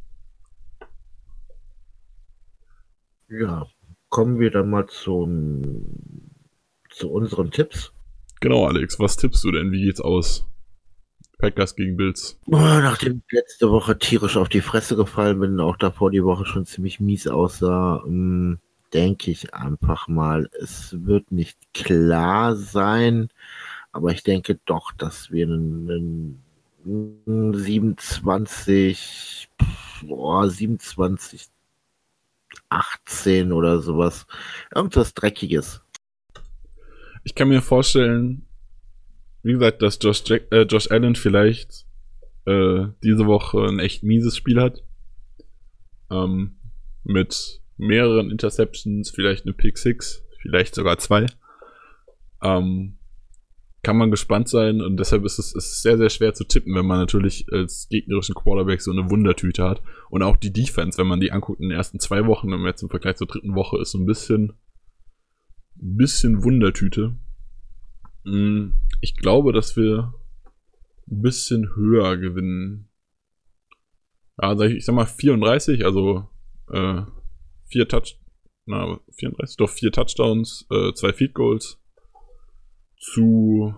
Ja, kommen wir dann mal zum, zu unseren Tipps. Genau, Alex, was tippst du denn? Wie geht's aus? Packers gegen Bills. Boah, nachdem ich letzte Woche tierisch auf die Fresse gefallen bin, auch davor die Woche schon ziemlich mies aussah, ähm, denke ich einfach mal, es wird nicht klar sein, aber ich denke doch, dass wir einen, einen siebenundzwanzig, boah, siebenundzwanzig, achtzehn oder sowas. Irgendwas Dreckiges. Ich kann mir vorstellen, wie gesagt, dass Josh, Jack, äh, Josh Allen vielleicht äh, diese Woche ein echt mieses Spiel hat. Ähm, mit mehreren Interceptions, vielleicht eine Pick Six, vielleicht sogar zwei. Ähm, kann man gespannt sein und deshalb ist es, es ist sehr, sehr schwer zu tippen, wenn man natürlich als gegnerischen Quarterback so eine Wundertüte hat. Und auch die Defense, wenn man die anguckt in den ersten zwei Wochen, und jetzt im Vergleich zur dritten Woche, ist so ein bisschen, ein bisschen Wundertüte. Ich glaube, dass wir ein bisschen höher gewinnen. Ja, ich sag mal vierunddreißig, also äh, vier Touch, na, vierunddreißig, doch vier Touchdowns, äh, zwei Field Goals. Zu,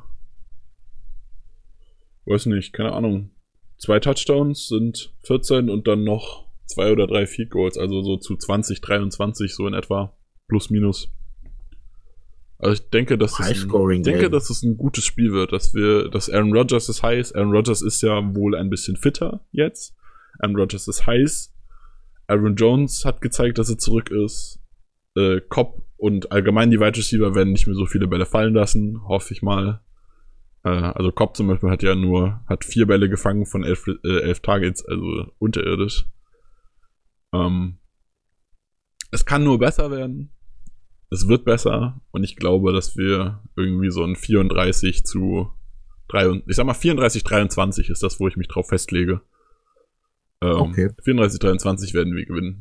weiß nicht, keine Ahnung, zwei Touchdowns sind vierzehn und dann noch zwei oder drei Field Goals, also so zu zwanzig, dreiundzwanzig, so in etwa, plus minus. Also ich denke, dass es ein, denke, dass es ein gutes Spiel wird, dass wir, dass Aaron Rodgers ist heiß. Aaron Rodgers ist ja wohl ein bisschen fitter jetzt. Aaron Rodgers ist heiß. Aaron Jones hat gezeigt, dass er zurück ist. Äh, Cobb und allgemein die Wide Receiver werden nicht mehr so viele Bälle fallen lassen, hoffe ich mal. Äh, also Cobb zum Beispiel hat ja nur, hat vier Bälle gefangen von elf, äh, elf Targets, also unterirdisch. Ähm, es kann nur besser werden. es wird besser und ich glaube, dass wir irgendwie so ein vierunddreißig zu drei, ich sag mal vierunddreißig dreiundzwanzig ist das, wo ich mich drauf festlege. Ähm, Okay. vierunddreißig dreiundzwanzig werden wir gewinnen.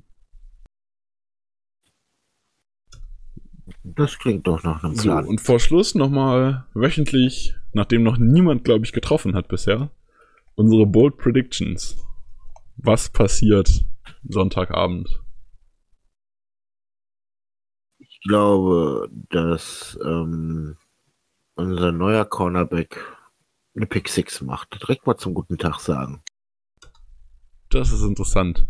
Das klingt doch nach einem So, Plan. und vor Schluss nochmal wöchentlich, nachdem noch niemand, glaube ich, getroffen hat bisher, unsere Bold Predictions. Was passiert Sonntagabend? Ich glaube, dass ähm, unser neuer Cornerback eine Pick Six macht. Direkt mal zum guten Tag sagen. Das ist interessant.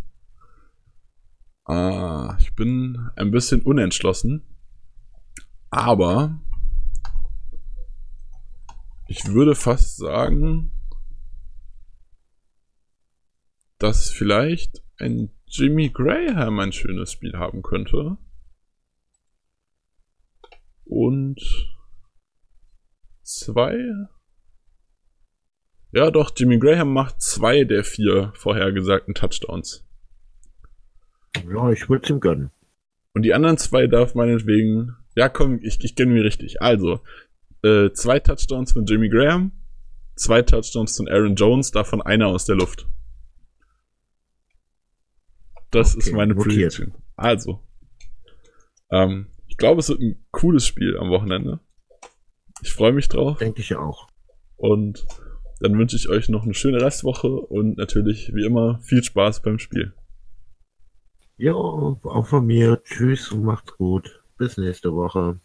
Ah, ich bin ein bisschen unentschlossen. Aber ich würde fast sagen, dass vielleicht ein Jimmy Graham ein schönes Spiel haben könnte. Und zwei. Ja, doch, Jimmy Graham macht zwei der vier vorhergesagten Touchdowns. Ja, ich würde es ihm gönnen. Und die anderen zwei darf meinetwegen. Ja, komm, ich, ich gönne mir richtig. Also, äh, zwei Touchdowns von Jimmy Graham, zwei Touchdowns von Aaron Jones, davon einer aus der Luft. Das Okay, ist meine notiert. Prediction. Also, ähm, ich glaube, es wird ein cooles Spiel am Wochenende. Ich freue mich drauf. Denke ich auch. Und dann wünsche ich euch noch eine schöne Restwoche und natürlich, wie immer, viel Spaß beim Spiel. Jo, auch von mir. Tschüss und macht's gut. Bis nächste Woche.